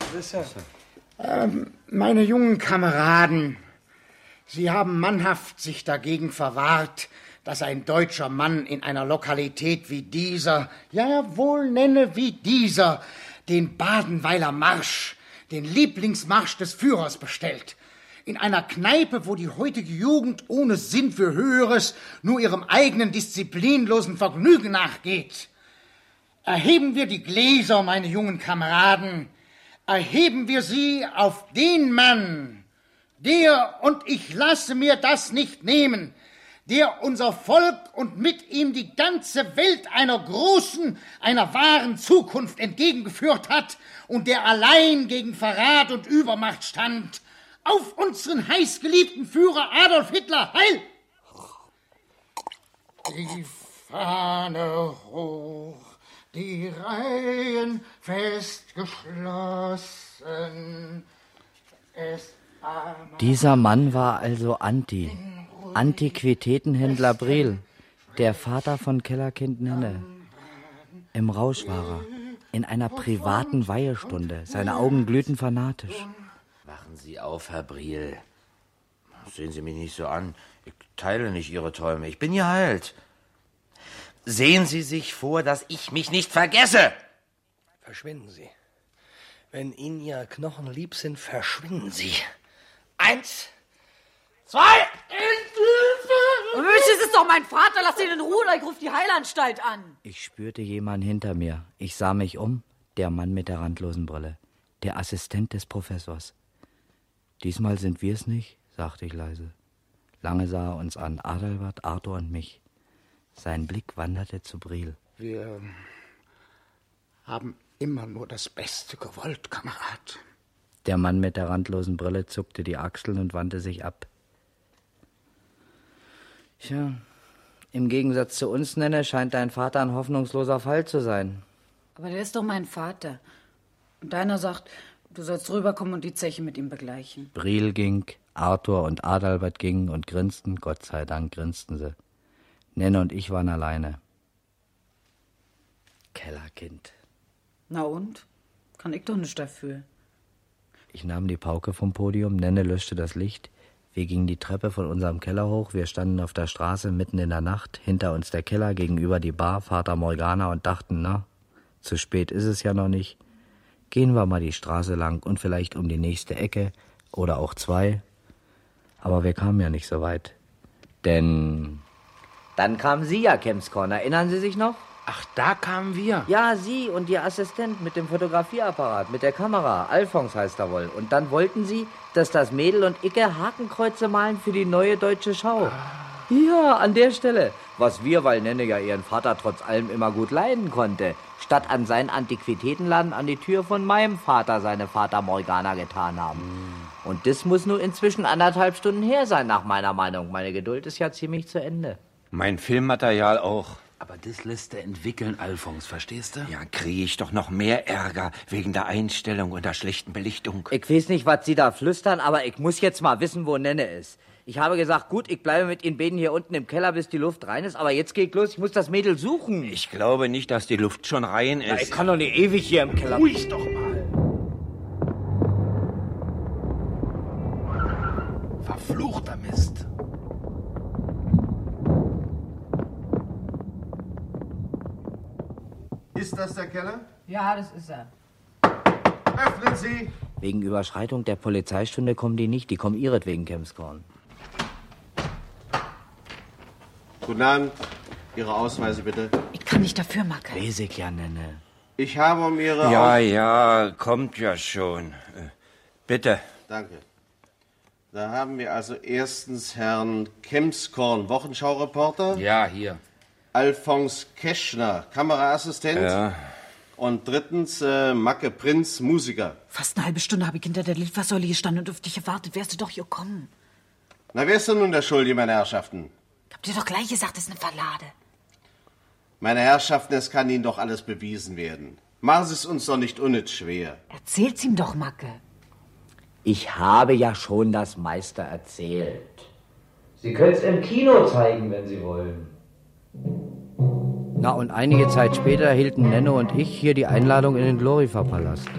Meine jungen Kameraden, Sie haben mannhaft sich dagegen verwahrt, dass ein deutscher Mann in einer Lokalität wie dieser, ja wohl nenne wie dieser, den Badenweiler Marsch, den Lieblingsmarsch des Führers bestellt. in einer Kneipe, wo die heutige Jugend ohne Sinn für Höheres nur ihrem eigenen disziplinlosen Vergnügen nachgeht. Erheben wir die Gläser, meine jungen Kameraden, erheben wir sie auf den Mann, der, und ich lasse mir das nicht nehmen, der unser Volk und mit ihm die ganze Welt einer großen, einer wahren Zukunft entgegengeführt hat und der allein gegen Verrat und Übermacht stand. Auf unseren heißgeliebten Führer Adolf Hitler, heil! Die Fahne hoch, die Reihen festgeschlossen. Dieser Mann war also Antiquitätenhändler Briel, der Vater von Kellerkind Nenne. Im Rausch war er, in einer privaten Weihestunde. Seine Augen glühten fanatisch. Wachen Sie auf, Herr Briel. Sehen Sie mich nicht so an. Ich teile nicht Ihre Träume. Ich bin geheilt. Sehen Sie sich vor, dass ich mich nicht vergesse. Verschwinden Sie. Wenn Ihnen Ihre Knochen lieb sind, verschwinden Sie. 1, 2... Es ist doch mein Vater, lass ihn in Ruhe, ich ruf die Heilanstalt an. Ich spürte jemanden hinter mir. Ich sah mich um, der Mann mit der randlosen Brille. Der Assistent des Professors. Diesmal sind wir es nicht, sagte ich leise. Lange sah er uns an, Adalbert, Arthur und mich. Sein Blick wanderte zu Briel. Wir haben immer nur das Beste gewollt, Kamerad. Der Mann mit der randlosen Brille zuckte die Achseln und wandte sich ab. Tja, im Gegensatz zu uns, Nenne, scheint dein Vater ein hoffnungsloser Fall zu sein. Aber der ist doch mein Vater. Und deiner sagt, du sollst rüberkommen und die Zeche mit ihm begleichen. Briel ging, Arthur und Adalbert gingen und grinsten. Gott sei Dank grinsten sie. Nenne und ich waren alleine. Kellerkind. Na und? Kann ich doch nicht dafür. Ich nahm die Pauke vom Podium, Nenne löschte das Licht. Wir gingen die Treppe von unserem Keller hoch. Wir standen auf der Straße mitten in der Nacht. Hinter uns der Keller, gegenüber die Bar, Vater Morgana und dachten, na, zu spät ist es ja noch nicht. Gehen wir mal die Straße lang und vielleicht um die nächste Ecke oder auch 2. Aber wir kamen ja nicht so weit. Denn dann kamen Sie ja, Kempskorn. Erinnern Sie sich noch? Ach, da kamen wir. Ja, Sie und Ihr Assistent mit dem Fotografieapparat, mit der Kamera. Alfons heißt er wohl. Und dann wollten Sie, dass das Mädel und Icke Hakenkreuze malen für die neue Deutsche Schau. Ja, an der Stelle. Was wir, weil Nenne ja ihren Vater trotz allem immer gut leiden konnte, statt an seinen Antiquitätenladen an die Tür von meinem Vater seine Vater Morgana getan haben. Und das muss nur inzwischen 1,5 Stunden her sein, nach meiner Meinung. Meine Geduld ist ja ziemlich zu Ende. Mein Filmmaterial auch. Aber das lässt er entwickeln, Alfons, verstehst du? Ja, kriege ich doch noch mehr Ärger wegen der Einstellung und der schlechten Belichtung. Ich weiß nicht, was Sie da flüstern, aber ich muss jetzt mal wissen, wo Nenne ist. Ich habe gesagt, gut, ich bleibe mit Ihnen beiden hier unten im Keller, bis die Luft rein ist, aber jetzt geht los, ich muss das Mädel suchen. Ich glaube nicht, dass die Luft schon rein ist. Na, ich kann doch nicht ewig hier im Keller... Ruhig doch mal. Verfluchter Mist. Ist das der Keller? Ja, das ist er. Öffnen Sie! Wegen Überschreitung der Polizeistunde kommen die nicht, die kommen ihretwegen, Kempskorn. Guten Abend. Ihre Ausweise bitte. Ich kann nicht dafür, Macke. Weiß ich ja, Nenne. Ich habe um Ihre... Ja, kommt ja schon. Bitte. Danke. Da haben wir also erstens Herrn Kempskorn, Wochenschaureporter. Ja, hier. Alfons Keschner, Kameraassistent. Ja. Und drittens Macke Prinz, Musiker. Fast eine halbe Stunde habe ich hinter der Litfaßsäule gestanden und auf dich gewartet. Wärst du doch gekommen. Na, wer ist denn nun der Schuldige, meine Herrschaften? Ich hab dir doch gleich gesagt, das ist eine Verlade. Meine Herrschaften, es kann Ihnen doch alles bewiesen werden. Machen Sie es uns doch nicht unnütz schwer. Erzähl's ihm doch, Macke. Ich habe ja schon das Meister erzählt. Sie können es im Kino zeigen, wenn Sie wollen. Na, und einige Zeit später erhielten Nenno und ich hier die Einladung in den Glorifa-Palast.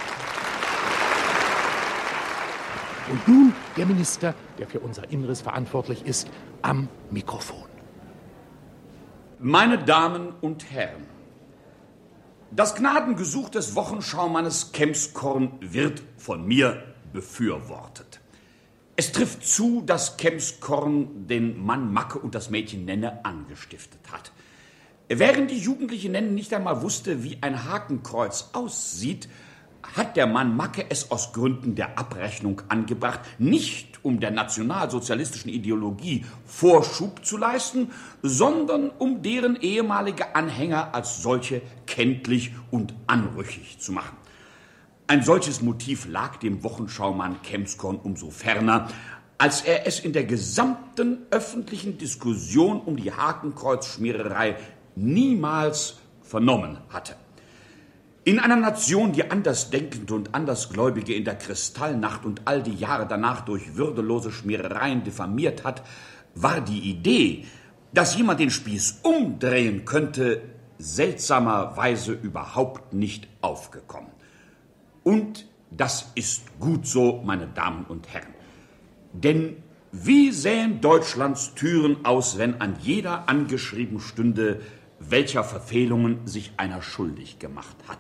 Und nun der Minister, der für unser Inneres verantwortlich ist, am Mikrofon. Meine Damen und Herren, das Gnadengesuch des Wochenschaumannes Kempskorn wird von mir befürwortet. Es trifft zu, dass Kempskorn den Mann Macke und das Mädchen Nenne angestiftet hat. Während die jugendliche Nenne nicht einmal wusste, wie ein Hakenkreuz aussieht, hat der Mann Macke es aus Gründen der Abrechnung angebracht, nicht um der nationalsozialistischen Ideologie Vorschub zu leisten, sondern um deren ehemalige Anhänger als solche kenntlich und anrüchig zu machen. Ein solches Motiv lag dem Wochenschaumann Kempskorn umso ferner, als er es in der gesamten öffentlichen Diskussion um die Hakenkreuzschmiererei niemals vernommen hatte. In einer Nation, die Andersdenkende und Andersgläubige in der Kristallnacht und all die Jahre danach durch würdelose Schmierereien diffamiert hat, war die Idee, dass jemand den Spieß umdrehen könnte, seltsamerweise überhaupt nicht aufgekommen. Und das ist gut so, meine Damen und Herren. Denn wie sähen Deutschlands Türen aus, wenn an jeder angeschrieben Stünde, welcher Verfehlungen sich einer schuldig gemacht hat?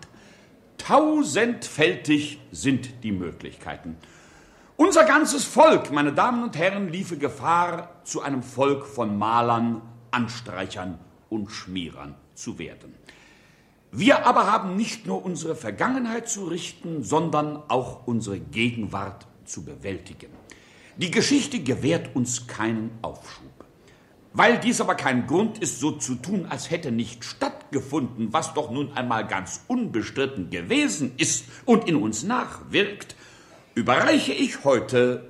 Tausendfältig sind die Möglichkeiten. Unser ganzes Volk, meine Damen und Herren, liefe Gefahr, zu einem Volk von Malern, Anstreichern und Schmierern zu werden. Wir aber haben nicht nur unsere Vergangenheit zu richten, sondern auch unsere Gegenwart zu bewältigen. Die Geschichte gewährt uns keinen Aufschub. Weil dies aber kein Grund ist, so zu tun, als hätte nicht stattgefunden, was doch nun einmal ganz unbestritten gewesen ist und in uns nachwirkt, überreiche ich heute,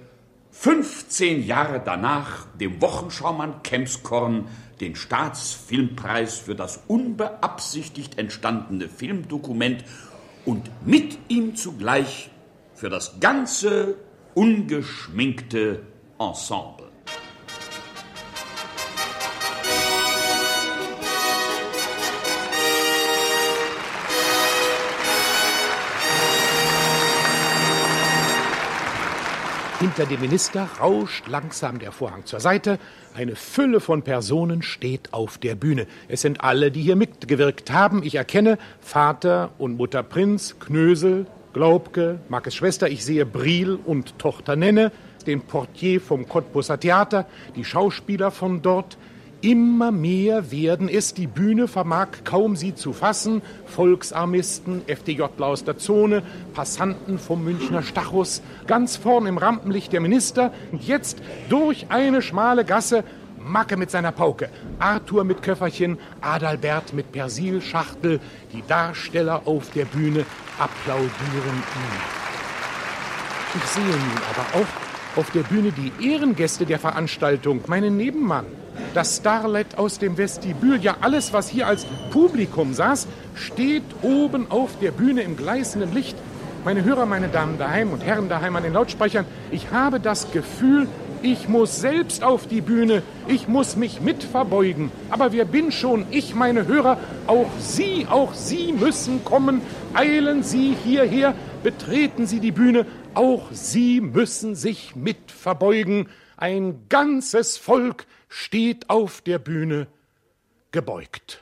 15 Jahre danach, dem Wochenschaumann Kempskorn den Staatsfilmpreis für das unbeabsichtigt entstandene Filmdokument und mit ihm zugleich für das ganze ungeschminkte Ensemble. Hinter dem Minister rauscht langsam der Vorhang zur Seite. Eine Fülle von Personen steht auf der Bühne. Es sind alle, die hier mitgewirkt haben. Ich erkenne Vater und Mutter Prinz, Knösel, Glaubke, Mackes Schwester. Ich sehe Briel und Tochter Nenne, den Portier vom Cottbuser Theater, die Schauspieler von dort. Immer mehr werden es, die Bühne vermag kaum sie zu fassen. Volksarmisten, FDJler aus der Zone, Passanten vom Münchner Stachus, ganz vorn im Rampenlicht der Minister. Und jetzt durch eine schmale Gasse Macke mit seiner Pauke, Arthur mit Köfferchen, Adalbert mit Persilschachtel. Die Darsteller auf der Bühne applaudieren ihm. Ich sehe nun aber auch auf der Bühne die Ehrengäste der Veranstaltung, meinen Nebenmann, das Starlet aus dem Vestibül, ja alles, was hier als Publikum saß, steht oben auf der Bühne im gleißenden Licht. Meine Hörer, meine Damen daheim und Herren daheim an den Lautsprechern, ich habe das Gefühl, ich muss selbst auf die Bühne, ich muss mich mit verbeugen. Aber wer bin schon ich, meine Hörer? Auch Sie müssen kommen. Eilen Sie hierher, betreten Sie die Bühne. Auch Sie müssen sich mit verbeugen. Ein ganzes Volk steht auf der Bühne gebeugt.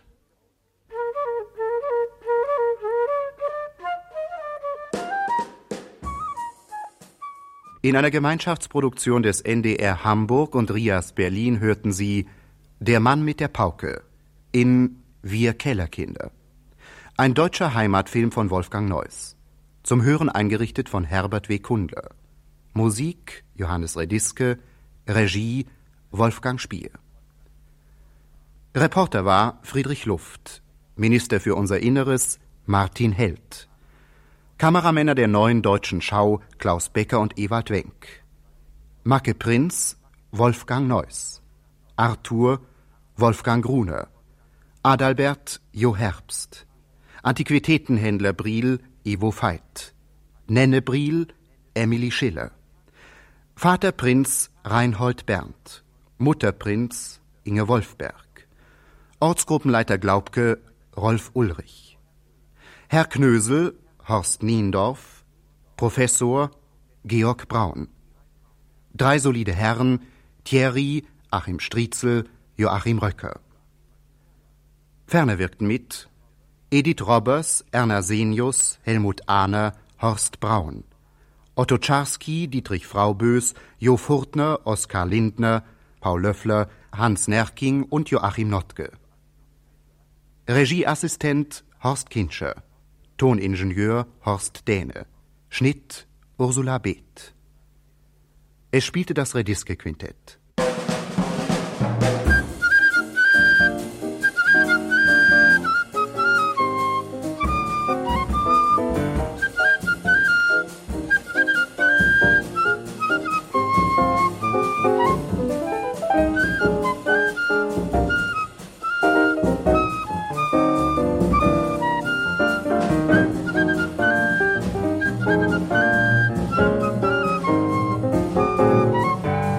In einer Gemeinschaftsproduktion des NDR Hamburg und RIAS Berlin hörten Sie Der Mann mit der Pauke in Wir Kellerkinder. Ein deutscher Heimatfilm von Wolfgang Neuss. Zum Hören eingerichtet von Herbert W. Kundler. Musik Johannes Rediske, Regie Wolfgang Spier. Reporter war Friedrich Luft, Minister für unser Inneres Martin Held. Kameramänner der Neuen Deutschen Schau Klaus Becker und Ewald Wenck. Macke Prinz Wolfgang Neuss. Arthur Wolfgang Gruner. Adalbert Jo Herbst. Antiquitätenhändler Briel Ivo Veit. Nenne Briel Emily Schiller. Vater Prinz Reinhold Berndt. Mutter Prinz Inge Wolfberg. Ortsgruppenleiter Glaubke Rolf Ulrich. Herr Knösel Horst Niendorf. Professor Georg Braun. 3 solide Herren Thierry Achim Striezel, Joachim Röcker. Ferner wirkten mit Edith Robbers, Erna Senius, Helmut Ahner, Horst Braun. Otto Czarski, Dietrich Fraubös, Jo Furtner, Oskar Lindner, Paul Löffler, Hans Nerking und Joachim Notke. Regieassistent Horst Kinscher. Toningenieur Horst Dähne. Schnitt Ursula Beeth. Es spielte das Rediske-Quintett.